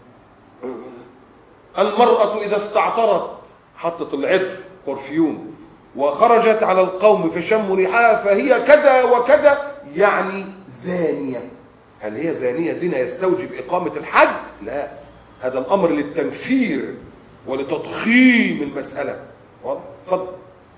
المرأة إذا استعطرت، حطت العطر برفيوم وخرجت على القوم فشموا ريحها فهي كذا وكذا، يعني زانية. هل هي زانية زنا يستوجب إقامة الحد؟ لا، هذا الأمر للتنفير ولتضخيم المسألة. واضح؟ تفضل.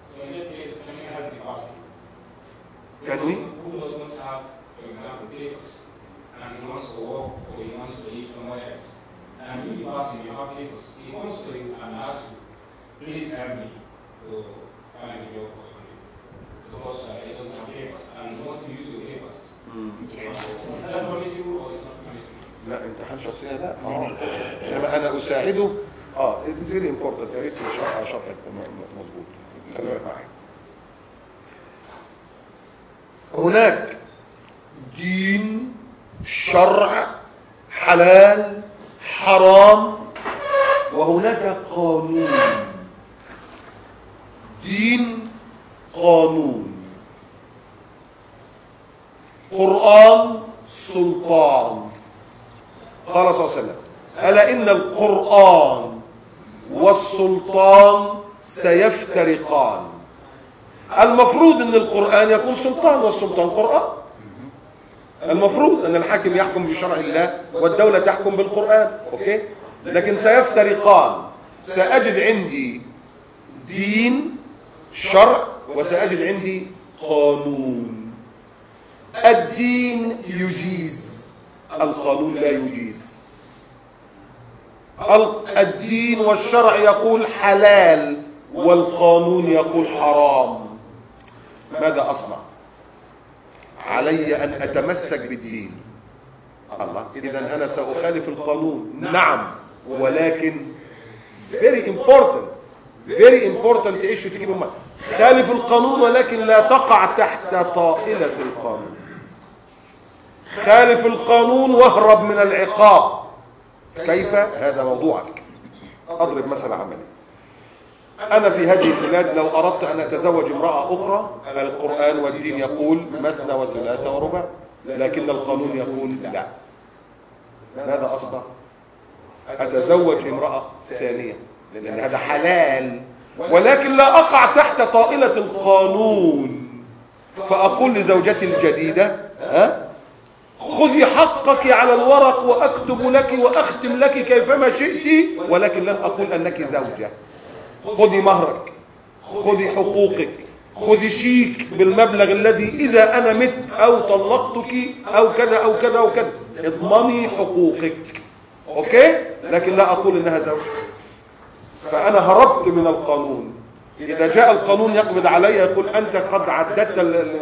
Can we? Who does not have, for example, papers, and he wants to work or he wants to live somewhere else, and you, the person, you have papers, he comes to you and asks you, please help me to find a job or something, because he doesn't have papers, and he wants to use your papers. Is that permissible or is not permissible? لا، امتحان شخصية لا. إنما أنا أساعده. it is very important. يا ريت شرح مظبوط. خلينا معايا. هناك دين، شرع، حلال، حرام، وهناك قانون. الدين قانون، قرآن سلطان. قال صلى الله عليه وسلم: ألا إن القرآن والسلطان سيفترقان. المفروض أن القرآن يكون سلطان والسلطان قرآن. المفروض أن الحاكم يحكم بشرع الله والدولة تحكم بالقرآن، أوكي؟ لكن سيفترقان. سأجد عندي دين شرع وسأجد عندي قانون. الدين يجيز، القانون لا يجيز. الدين والشرع يقول حلال والقانون يقول حرام. ماذا أصنع؟ علي أن أتمسك بالدين. الله، إذن أنا سأخالف القانون، نعم، ولكن very important issue تجيب المال. خالف القانون ولكن لا تقع تحت طائلة القانون. خالف القانون واهرب من العقاب. كيف؟ هذا موضوعك. أضرب مثل عملي. أنا في هذه البلاد لو أردت أن أتزوج امرأة أخرى، القرآن والدين يقول مثنى وثلاثة ورباع، لكن القانون يقول لا. ماذا أصنع؟ أتزوج امرأة ثانية لأن هذا حلال، ولكن لا أقع تحت طائلة القانون. فأقول لزوجتي الجديدة: خذي حقك على الورق وأكتب لك وأختم لك كيفما شئت، ولكن لن أقول أنك زوجة. خذي مهرك، خذي حقوقك، خذي شيك بالمبلغ الذي إذا أنا مت أو طلقتك أو كذا أو كذا أو كذا، اضمني حقوقك، أوكي؟ لكن لا أقول إنها زوجة. فأنا هربت من القانون. إذا جاء القانون يقبض علي يقول: أنت قد عددت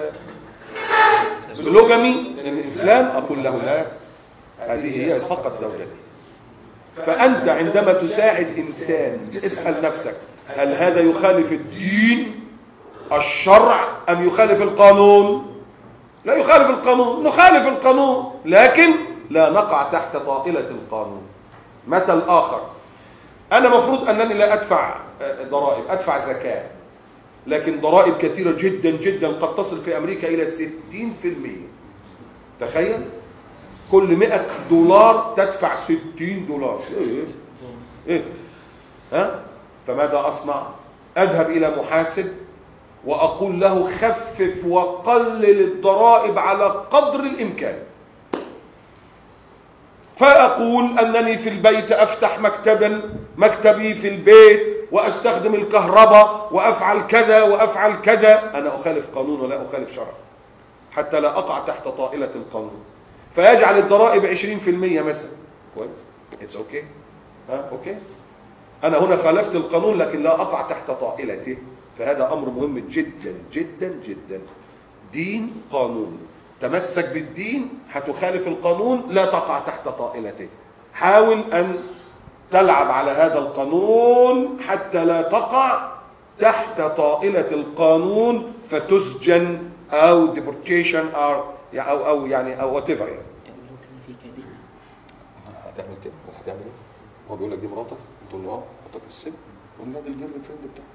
بلوجمي الإسلام، أقول له: لا، هذه هي فقط زوجتي. فأنت عندما تساعد إنسان اسأل نفسك: هل هذا يخالف الدين الشرع أم يخالف القانون؟ لا يخالف القانون، نخالف القانون لكن لا نقع تحت طائلة القانون. مثل آخر: أنا مفروض أنني لا أدفع ضرائب، أدفع زكاة، لكن ضرائب كثيرة جدا جدا قد تصل في أمريكا إلى 60%. تخيل، كل $100 تدفع $60. إيه؟ فماذا أصنع؟ أذهب إلى محاسب وأقول له: خفف وقلل الضرائب على قدر الإمكان. فأقول أنني في البيت أفتح مكتبي في البيت وأستخدم الكهرباء وأفعل كذا وأفعل كذا. أنا أخالف قانون ولا أخالف شرع، حتى لا أقع تحت طائلة القانون. فيجعل الضرائب 20% مثلا. كويس؟ It's okay. أوكي؟ أنا هنا خالفت القانون لكن لا أقع تحت طائلته. فهذا أمر مهم جدا جدا جدا. دين قانون، تمسك بالدين، هتخالف القانون لا تقع تحت طائلته. حاول أن تلعب على هذا القانون حتى لا تقع تحت طائلة القانون فتسجن أو deportation أو يعني أو whatever يعني. هتعمل كده ولا هتعمل ايه؟ هو بيقول لك دي مراتك؟ تقول له حطك السجن. قول له دي الجيرل فريند بتاعك.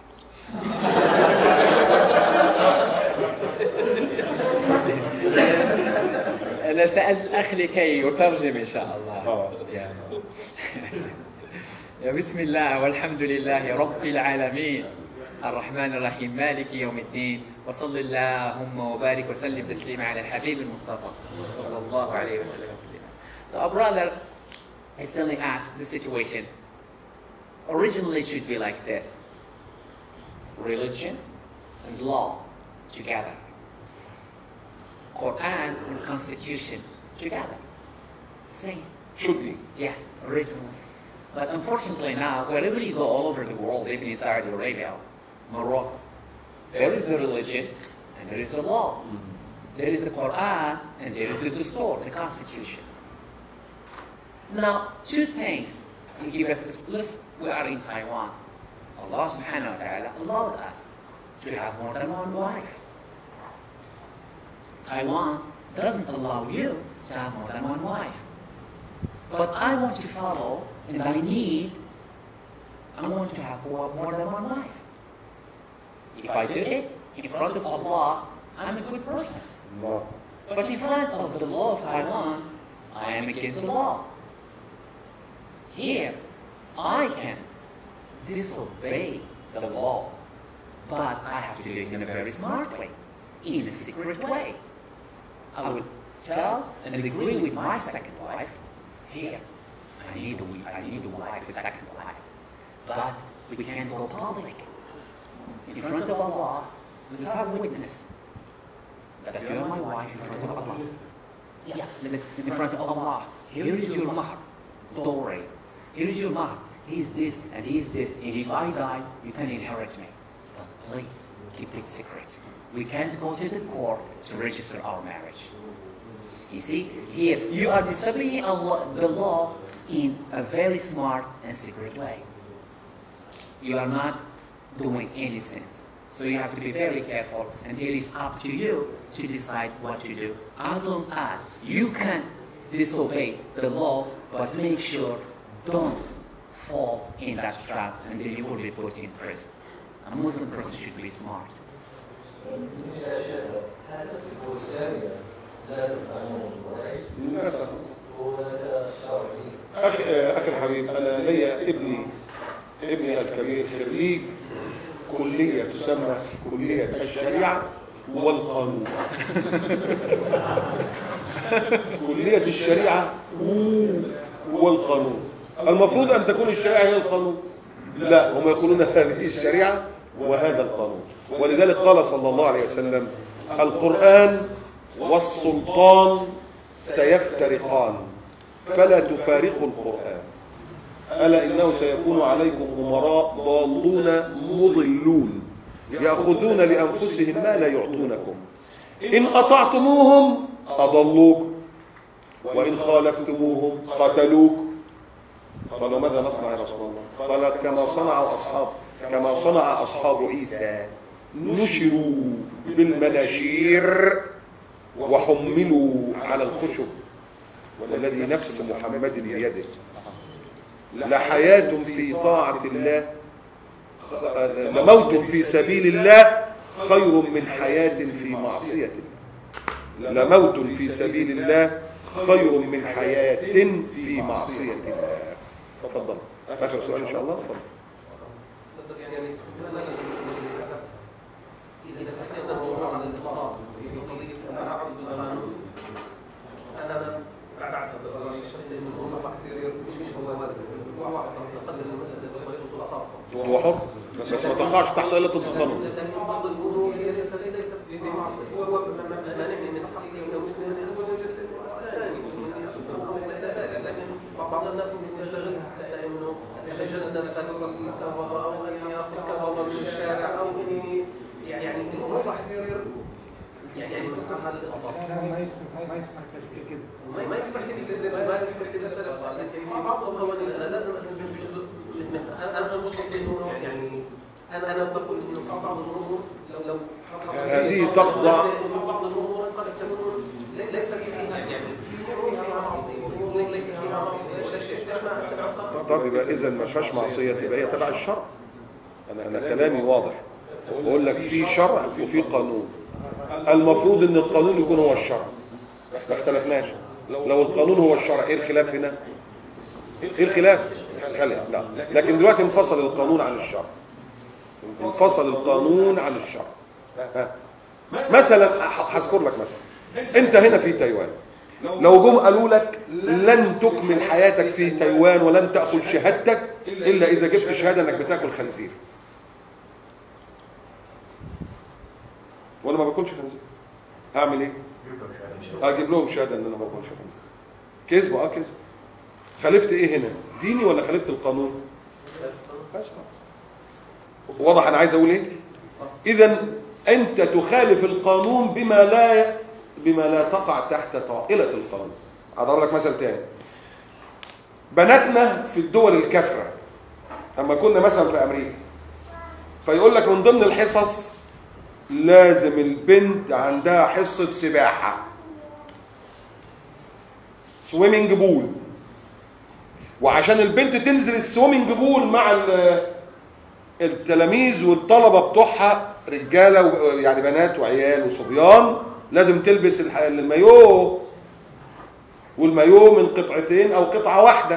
أنا سألت الأخ لكي يترجم إن شاء الله. يا بسم الله والحمد لله رب العالمين الرحمن الرحيم مالك يوم الدين وصل اللهم وبارك وسلم تسليما على الحبيب المصطفى صلى الله عليه وسلم. So our brother is telling us the situation. Originally it should be like this: religion and law together, Quran and constitution together. Same. Should be. Yes, originally. But unfortunately now, wherever you go all over the world, even in Saudi Arabia, Morocco, there is the religion and there is the law. There is the Quran and there is the Dastur, the constitution. Now, two things to give us this bliss. We are in Taiwan. Allah subhanahu wa ta'ala allowed us to have more than one wife. Taiwan doesn't allow you to have more than one wife. But I want to follow, and I want to have more than one wife. If I do it in front of Allah, I'm a good person. No. But in front of the law of Taiwan, I am against the law. Here, I can disobey the law, but I have to do it in a very smart way, in a secret way. I will tell and agree with my second wife, here, I need a wife, a second wife, but we can't go public. In front of Allah, let's have a witness that you are my wife in front of Allah. Yeah, in front of Allah. Here is your mahr, Dore. Here is your mahr. He's this and he's this. And if I die, you can inherit me. But please, keep it secret. We can't go to the court to register our marriage. You see, here, you are disobeying the law in a very smart and secret way. You are not doing any sins. So you have to be very careful, and it is up to you to decide what to do. As long as you can disobey the law, but make sure don't fall in that trap, and then you will be put in prison. A Muslim person should be smart. للأسف. أخي الحبيب، أنا لي ابني الكبير خريج كلية تسمى كلية الشريعة والقانون. كلية الشريعة والقانون. المفروض أن تكون الشريعة هي القانون. لا، هم يقولون هذه الشريعة وهذا القانون. ولذلك قال صلى الله عليه وسلم: القرآن والسلطان سيفترقان فلا تفارقوا القرآن، ألا إنه سيكون عليكم أمراء ضالون مضلون يأخذون لأنفسهم ما لا يعطونكم، إن أطعتموهم أضلوك وإن خالفتموهم قتلوك. قالوا: ماذا نصنع يا رسول الله؟ قال: كما صنع أصحاب عيسى، نشروا بالمناشير وحملوا على الخشب، والذي نفس محمد بيده لحياة في طاعة الله، لموت في سبيل الله خير من حياة في معصية الله. لموت في سبيل الله خير من حياة في معصية الله. تفضل. آخر سؤال إن شاء الله. تفضل. بس يعني إذا فتحنا موضوع الانتصار في قضية أنا أعبد القانون، أنا أعتقد الشخص إنه هو راح يصير مش هو وزن، هو واحد يقدم المسألة بطريقته الخاصة. هو حر، بس ما تقعش تحت إلة القانون. لكن بعض الأمور هي ليست بمعصية، هو مانع من حقه أنه مسلم يتزوج الثاني، لكن بعض الناس يستغلها حتى إنه يتجنب فترة الكهرباء أو أن يأخذ كهرباء من الشارع أو أن يعني الأمور راح تصير يعني تفتح على القصص. ما يسمح كده. ما يسمح كده، ما يسمح كده السلف، لكن في بعض القوانين لازم أسجل جزء منها. أنا مش قصدي إنه يعني أنا بقول إنه في بعض الأمور لو هذه تخضع بعض الأمور قد تكون ليس فيها يعني فيها معصية وفي ليس فيها معصية. ليش ما طب يبقى إذا ما فيهاش معصية تبقى هي تبع الشرع. أنا كلامي واضح. بقول لك في شرع وفي قانون. المفروض ان القانون يكون هو الشرع. ما اختلفناش. لو القانون هو الشرع، ايه الخلاف هنا؟ ايه الخلاف؟ لا، لكن دلوقتي انفصل القانون عن الشرع. انفصل القانون عن الشرع. مثلا هذكر لك مثلا، انت هنا في تايوان، لو جم قالوا لك لن تكمل حياتك في تايوان ولن تاخذ شهادتك الا اذا جبت شهاده انك بتاكل خنزير، وانا ما باكلش خنزير، هعمل ايه؟ اجيب لهم شهاده ان انا ما باكلش خنزير. كذب. كذب. خالفت ايه هنا؟ ديني ولا خالفت القانون؟ بس واضح انا عايز اقول ايه؟ اذا انت تخالف القانون بما لا تقع تحت طائله القانون. اضرب لك مثل تاني. بناتنا في الدول الكافره اما كنا مثلا في امريكا، فيقول لك من ضمن الحصص لازم البنت عندها حصة سباحة، سويمنج بول، وعشان البنت تنزل السويمنج بول مع التلاميذ والطلبه بتوعها رجاله يعني بنات وعيال وصبيان لازم تلبس المايو، والمايو من قطعتين او قطعه واحده.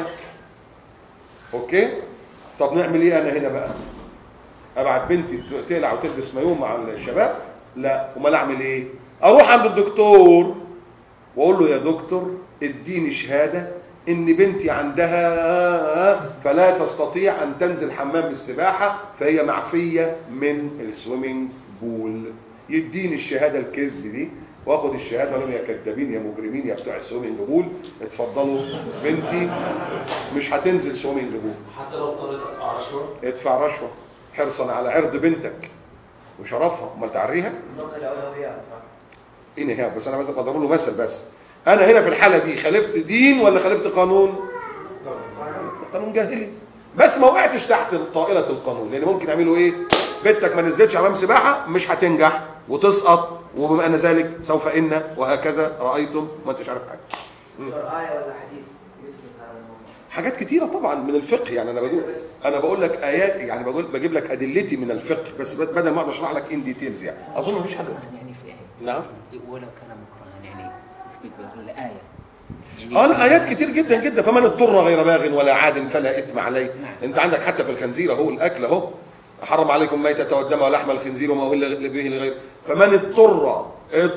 اوكي؟ طب نعمل ايه انا هنا بقى؟ ابعت بنتي تقلع وتلبس مايو مع الشباب؟ لا. امال اعمل ايه؟ اروح عند الدكتور واقول له يا دكتور اديني شهاده ان بنتي عندها فلا تستطيع ان تنزل حمام السباحه فهي معفيه من السويمنج بول. يديني الشهاده الكذب دي واخد الشهاده اقول لهم يا كدابين يا مجرمين يا بتوع السويمنج بول، اتفضلوا بنتي مش هتنزل سويمنج بول. حتى لو اضطريت ادفع رشوه؟ ادفع رشوه حرصا على عرض بنتك وشرفها. امال تعريها؟ نقطة الأولويات صح؟ ايه نهاية؟ بس انا بس بضرب له مثل بس. انا هنا في الحاله دي خالفت دين ولا خالفت قانون؟ قانون جاهلي. بس ما وقعتش تحت طائله القانون، لان ممكن يعملوا ايه؟ بنتك ما نزلتش حمام سباحه مش هتنجح وتسقط، وبما ان ذلك سوف ان وهكذا رايتم ما انتش عارف حاجه. آية ولا حديث يثبت هذا الموضوع؟ حاجات كتيره طبعا من الفقه، يعني انا بقول لك ايات، يعني بجيب لك ادلتي من الفقه بس بدل ما اقعد اشرح لك ان ديتيلز. يعني اظن مفيش حاجه يعني في آية. نعم ولو كان مكرها يعني في الآية يعني الايات كتير جدا جدا. فمن اضطر غير باغ ولا عاد فلا اثم عليه. انت عندك حتى في الخنزير اهو الاكل اهو حرم عليكم ميتة والدم ولحم الخنزير وما اهل به لغير. فمن اضطر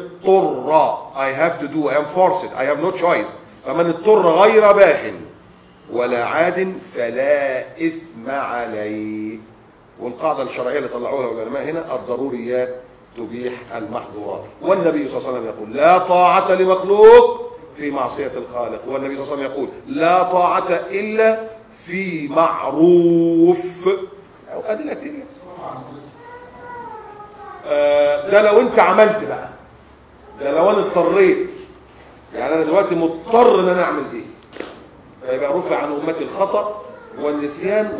I have to do I am forced I have no choice. فمن اضطر غير باغ ولا عاد فلا اثم عليه. والقاعده الشرعيه اللي طلعوها العلماء هنا الضروريات تبيح المحظورات. والنبي صلى الله عليه وسلم يقول لا طاعه لمخلوق في معصيه الخالق، والنبي صلى الله عليه وسلم يقول لا طاعه الا في معروف. ادله كتير. ده لو انت عملت بقى، ده لو انا اضطريت، يعني انا دلوقتي مضطر ان انا اعمل دي، فيبقى رفع عن امتي الخطا والنسيان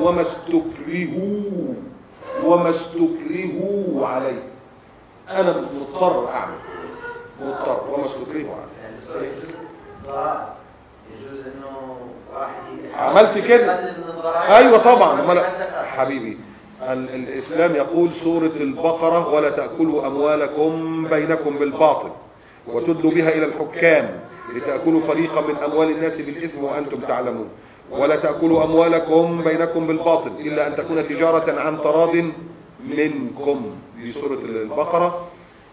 وما استكرهوا عليه. انا مضطر اعمل، مضطر وما استكرهوا عليه. يعني ضرائب يجوز انه واحد عملت كده. يقلل من الضرائب. ايوه طبعا حبيبي. الاسلام يقول سوره البقره ولا تاكلوا اموالكم بينكم بالباطل وتدلوا بها الى الحكام لتاكلوا فريقا من اموال الناس بالاثم وانتم تعلمون. ولا تاكلوا اموالكم بينكم بالباطل الا ان تكون تجاره عن تراض منكم. دي سوره البقره.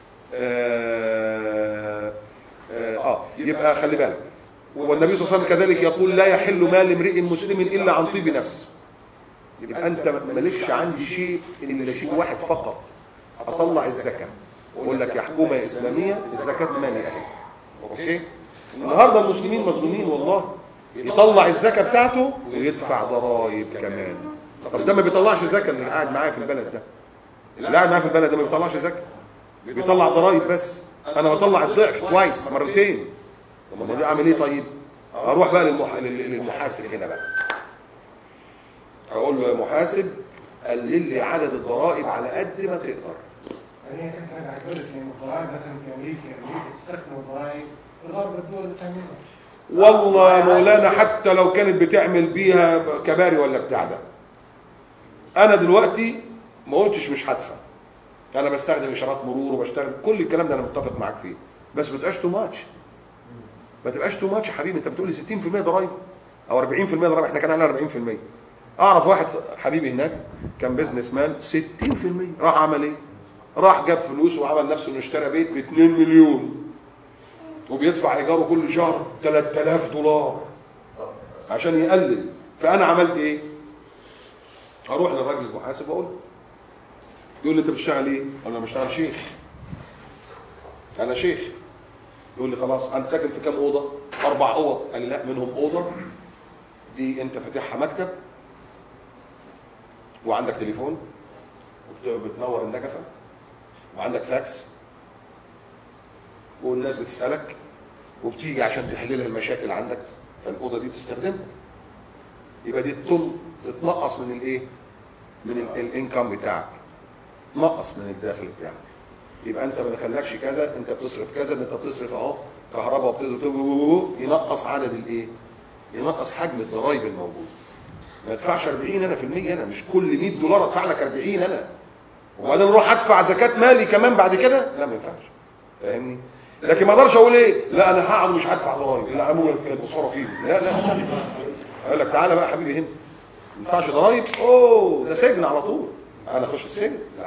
يبقى خلي بالك. والنبي صلى الله عليه وسلم كذلك يقول لا يحل مال امرئ مسلم الا عن طيب نفس. يبقى انت مالكش عندي شيء الا شيء واحد فقط، اطلع الزكاه واقول لك يا حكومه يا اسلاميه الزكاه مالي اهي. اوكي؟ النهارده المسلمين مظلومين والله. يطلع الزكاه بتاعته ويدفع ضرائب كمان. طب ده ما بيطلعش زكاه اللي قاعد معايا في البلد ده. اللي قاعد معايا في البلد ده ما بيطلعش زكاه. بيطلع ضرائب بس. انا بطلع الضعف توايس مرتين. طب ما دي اعمل ايه طيب؟ اروح بقى للمحاسب هنا بقى. اقول له يا محاسب قلل لي عدد الضرائب على قد ما تقدر. يعني كنت انا عايز لك ان الضرائب مثلا في امريكا تستخدم الضرائب غرب الدول الاسلاميه. والله يا مولانا حتى لو كانت بتعمل بيها كباري ولا بتاع ده. انا دلوقتي ما قلتش مش هدفع. انا بستخدم اشارات مرور وبشتغل كل الكلام ده انا متفق معاك فيه. بس ما تبقاش تو ماتش. ما تبقاش تو ماتش يا حبيبي. انت بتقول لي 60% ضرايب او 40% ضرايب. احنا كان علينا 40%. اعرف واحد حبيبي هناك كان بيزنس مان 60%. راح عمل ايه؟ راح جاب فلوس وعمل نفسه انه اشترى بيت ب 2 مليون وبيدفع ايجاره كل شهر $3000 عشان يقلل. فانا عملت ايه؟ اروح للراجل المحاسب واقول له، يقول لي انت بتشتغل ايه؟ اقول له انا بشتغل شيخ. انا شيخ. يقول لي خلاص انت ساكن في كام اوضه؟ 4 اوض. قال لي لا منهم اوضه دي انت فاتحها مكتب وعندك تليفون وبتنور النجفه وعندك فاكس والناس بتسالك وبتيجي عشان تحل لها المشاكل عندك، فالاوضه دي بتستخدمها. يبقى دي تتنقص من الايه؟ من الانكم بتاعك. نقص من الدخل بتاعك. يبقى انت ما دخلكش كذا، انت بتصرف كذا، انت بتصرف اهو كهرباء ينقص عدد الايه؟ ينقص حجم الضرايب الموجود. ما ادفعش 40 انا في المية، انا مش كل 100 دولار ادفع لك 40 انا، وبعدين اروح ادفع زكاه مالي كمان بعد كده؟ لا ما ينفعش، فاهمني؟ لكن ما اقدرش اقول ايه، لا انا هقعد مش هدفع ضرايب، لا عموما كانت بصوره فيه، لا اقول لك تعالى بقى يا حبيبي هنا ما تدفعش ضرايب، اوه ده سجن على طول، انا اخش السجن؟ لا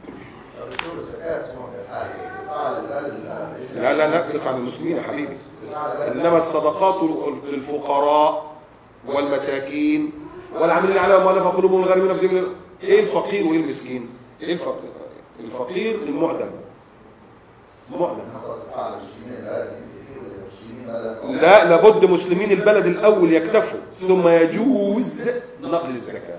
لا لا لا تدفع للمسلمين يا حبيبي، انما الصدقات للفقراء والمساكين والعاملين على اموالهم وقلوبهم الغارمين في سبيل الله. ايه الفقير وايه المسكين؟ ايه الفقير؟ الفقير المعدم، معدم. لا لابد مسلمين البلد الاول يكتفوا، ثم يجوز نقل الزكاه.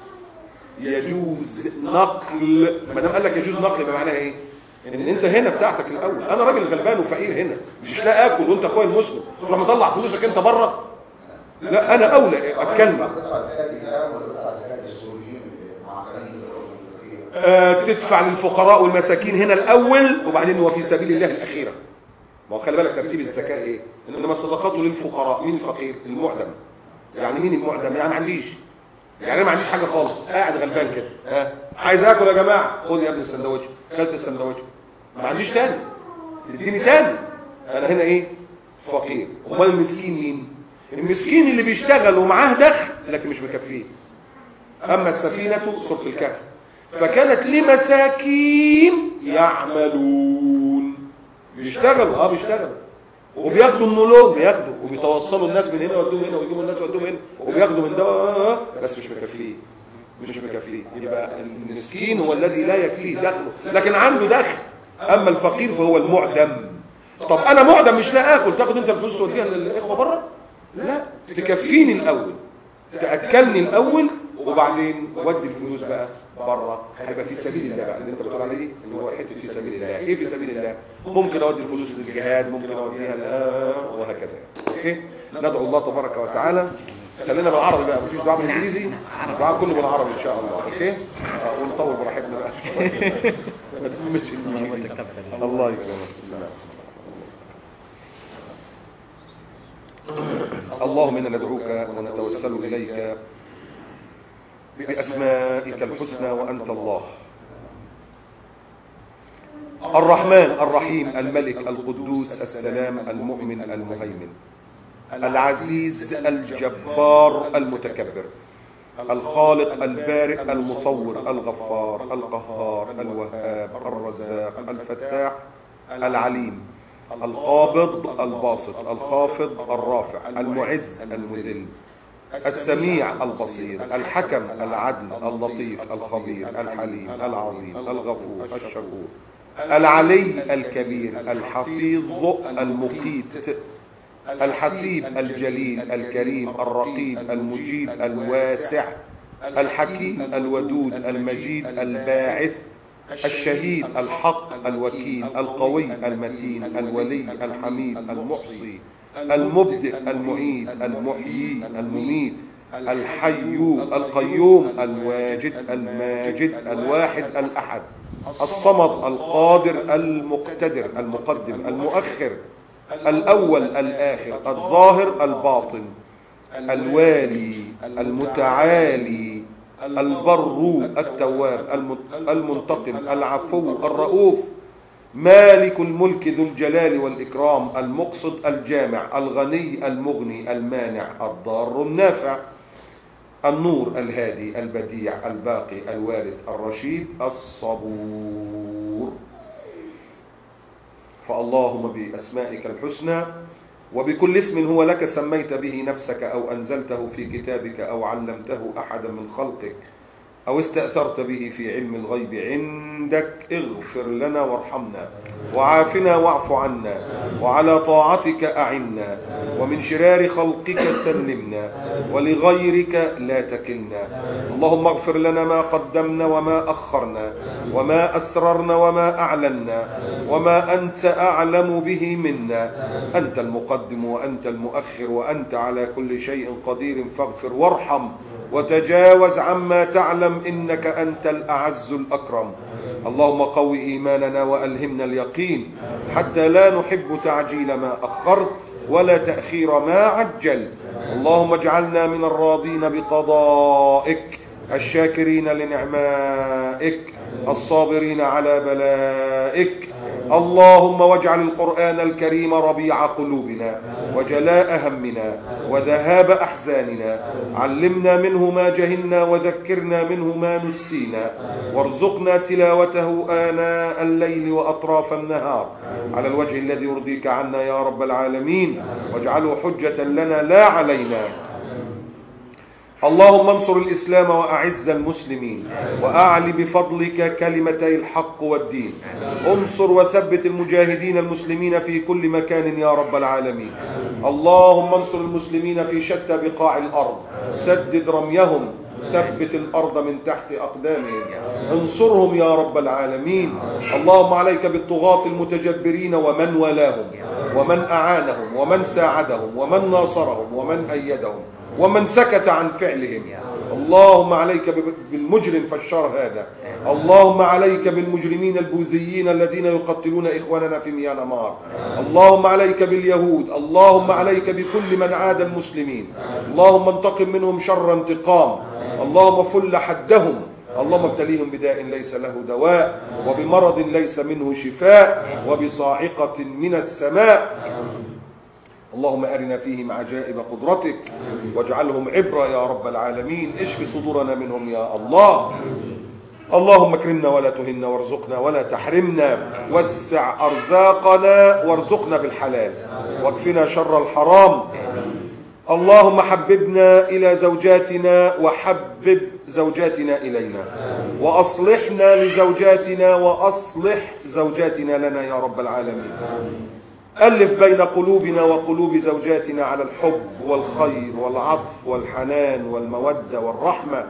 يجوز نقل، ما دام قال لك يجوز نقل يبقى معناها ايه؟ ان انت هنا بتاعتك الاول، انا راجل غلبان وفقير هنا مش لاقي اكل وانت اخويا المسلم تروح مطلع فلوسك انت بره؟ لا انا اولى اكلني. تدفع للفقراء والمساكين هنا الاول، وبعدين وفي سبيل الله الاخيره. ما هو خلي بالك ترتيب الزكاه ايه؟ انما الصدقات للفقراء. مين الفقير؟ المعدم. يعني مين المعدم؟ يعني ما عنديش، يعني انا ما عنديش حاجه خالص، قاعد غلبان كده، ها عايز اكل يا جماعه، خد يا ابني السندوتش، كلت السندوتش ما عنديش تاني، تديني تاني. انا هنا ايه؟ فقير. امال المسكين مين؟ المسكين اللي بيشتغل ومعاه دخل لكن مش مكفيه. اما السفينه سوره الكهف فكانت لمساكين يعملون، بيشتغلوا بيشتغلوا وبياخدوا النولون، بياخدوا وبيتوصلوا الناس من هنا ويودوهم هنا ويجيبوا الناس ويودوهم هنا وبياخدوا من ده، بس مش مكفيه، مش مكفيه. يبقى المسكين هو الذي لا يكفيه دخله لكن عنده دخل. اما الفقير فهو المعدم. طب انا معدم مش لا اكل، تاخد انت الفلوس توديها للاخوه بره؟ لا، تكفيني الاول، تاكلني الاول، وبعدين ودي الفلوس بقى بره، هيبقى في سبيل الله بقى اللي انت بتقول عليه دي، اللي هو حته في سبيل الله. ايه في سبيل الله؟ ممكن اودي الفلوس للجهاد، ممكن اوديها وهكذا. اوكي، ندعو الله تبارك وتعالى. خلينا بالعربي بقى، مفيش دعاء بالانجليزي، الدعاء كله بالعربي ان شاء الله. اوكي، ونطول براحتنا بقى. ما تهمش الانجليزي. الله يكرمك. بسم الله. اللهم انا ندعوك ونتوسل اليك بأسمائك الحسنى وأنت الله الرحمن الرحيم الملك القدوس السلام المؤمن المهيمن العزيز الجبار المتكبر الخالق البارئ المصور الغفار القهار الوهاب الرزاق الفتاح العليم القابض الباسط الخافض الرافع المعز المذل السميع البصير الحكم العدل اللطيف الخبير الحليم العظيم الغفور الشكور العلي الكبير الحفيظ المقيت الحسيب الجليل الكريم الرقيب المجيب الواسع الحكيم الودود المجيد الباعث الشهيد الحق الوكيل القوي المتين الولي الحميد المحصي المبدئ المعيد المحيي المميت الحي القيوم الواجد الماجد الواحد الأحد الصمد القادر المقتدر المقدم المؤخر الأول الآخر الظاهر الباطن الوالي المتعالي البر التواب المنتقم العفو الرؤوف مالك الملك ذو الجلال والإكرام المقصد الجامع الغني المغني المانع الضار النافع النور الهادي البديع الباقي الوارث الرشيد الصبور. فاللهم بأسمائك الحسنى وبكل اسم هو لك سميت به نفسك أو أنزلته في كتابك أو علمته أحدا من خلقك أو استأثرت به في علم الغيب عندك اغفر لنا وارحمنا وعافنا واعف عنا وعلى طاعتك أعنا ومن شرار خلقك سلمنا ولغيرك لا تكلنا. اللهم اغفر لنا ما قدمنا وما أخرنا وما أسررنا وما أعلنا وما أنت أعلم به منا. أنت المقدم وأنت المؤخر وأنت على كل شيء قدير، فاغفر وارحم وتجاوز عما تعلم إنك أنت الأعز الأكرم. اللهم قو إيماننا وألهمنا اليقين حتى لا نحب تعجيل ما أخرت ولا تأخير ما عجلت اللهم اجعلنا من الراضين بقضائك الشاكرين لنعمائك الصابرين على بلائك. اللهم واجعل القرآن الكريم ربيع قلوبنا وجلاء همنا وذهاب أحزاننا. علمنا منه ما جهلنا وذكرنا منه ما نسينا، وارزقنا تلاوته آناء الليل وأطراف النهار على الوجه الذي يرضيك عنا يا رب العالمين، واجعله حجة لنا لا علينا. اللهم انصر الإسلام وأعز المسلمين، وأعل بفضلك كلمتي الحق والدين. انصر وثبت المجاهدين المسلمين في كل مكان يا رب العالمين. اللهم انصر المسلمين في شتى بقاع الأرض، سدد رميهم، ثبت الأرض من تحت أقدامهم، انصرهم يا رب العالمين. اللهم عليك بالطغاة المتجبرين ومن والاهم ومن أعانهم ومن ساعدهم ومن ناصرهم ومن أيدهم ومن سكت عن فعلهم. اللهم عليك بالمجرم فالشر هذا. اللهم عليك بالمجرمين البوذيين الذين يقتلون إخواننا في ميانمار. اللهم عليك باليهود. اللهم عليك بكل من عاد المسلمين. اللهم انتقم منهم شر انتقام. اللهم فل حدهم. اللهم ابتليهم بداء ليس له دواء، وبمرض ليس منه شفاء، وبصاعقة من السماء. اللهم أرنا فيهم عجائب قدرتك، واجعلهم عبرة يا رب العالمين. اشف صدورنا منهم يا الله. اللهم اكرمنا ولا تهنا، وارزقنا ولا تحرمنا، وسع أرزاقنا وارزقنا بالحلال، واكفنا شر الحرام. اللهم حببنا إلى زوجاتنا وحبب زوجاتنا إلينا، وأصلحنا لزوجاتنا وأصلح زوجاتنا لنا يا رب العالمين. ألف بين قلوبنا وقلوب زوجاتنا على الحب والخير والعطف والحنان والمودة والرحمة،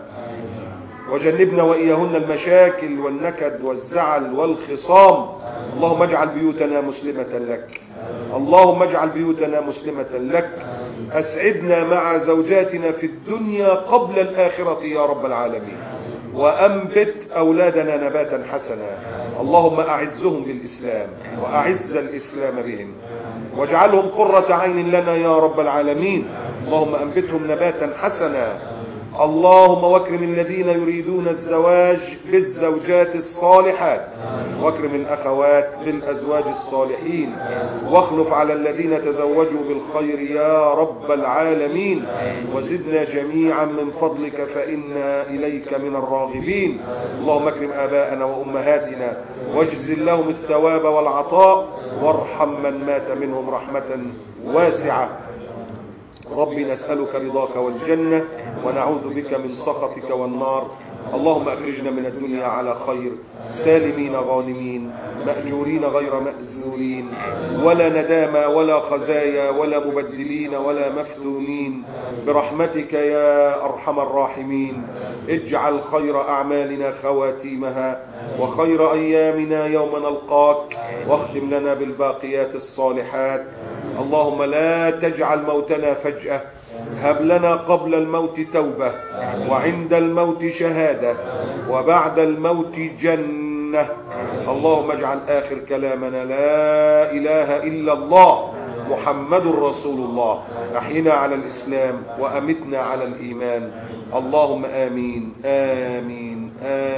وجنبنا وإياهن المشاكل والنكد والزعل والخصام. اللهم اجعل بيوتنا مسلمة لك. اللهم اجعل بيوتنا مسلمة لك. أسعدنا مع زوجاتنا في الدنيا قبل الآخرة يا رب العالمين، وأنبت أولادنا نباتا حسنا. اللهم أعزهم بالإسلام وأعز الإسلام بهم، واجعلهم قرة عين لنا يا رب العالمين. اللهم أنبتهم نباتا حسنا. اللهم واكرم الذين يريدون الزواج بالزوجات الصالحات، واكرم الأخوات بالأزواج الصالحين، واخلف على الذين تزوجوا بالخير يا رب العالمين. وزدنا جميعا من فضلك فإنا إليك من الراغبين. اللهم اكرم آباءنا وأمهاتنا، واجزل لهم الثواب والعطاء، وارحم من مات منهم رحمة واسعة. ربي نسألك رضاك والجنة، ونعوذ بك من سخطك والنار. اللهم أخرجنا من الدنيا على خير، سالمين غانمين، مأجورين غير مأزورين، ولا ندامى ولا خزايا ولا مبدلين ولا مفتونين، برحمتك يا أرحم الراحمين. اجعل خير أعمالنا خواتيمها، وخير أيامنا يوم نلقاك، واختم لنا بالباقيات الصالحات. اللهم لا تجعل موتنا فجأة، هب لنا قبل الموت توبة، وعند الموت شهادة، وبعد الموت جنة. اللهم اجعل آخر كلامنا لا إله إلا الله محمد رسول الله. أحينا على الإسلام وأمتنا على الإيمان. اللهم آمين آمين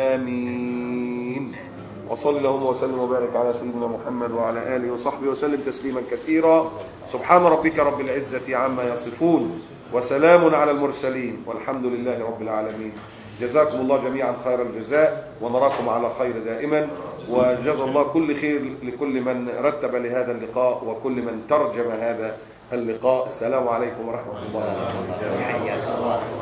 آمين. وصلى اللهم وسلم وبارك على سيدنا محمد وعلى آله وصحبه وسلم تسليما كثيرا. سبحان ربك رب العزة عما يصفون، وسلام على المرسلين، والحمد لله رب العالمين. جزاكم الله جميعا خير الجزاء، ونراكم على خير دائما. وجزا الله كل خير لكل من رتب لهذا اللقاء وكل من ترجم هذا اللقاء. السلام عليكم ورحمة الله وبركاته.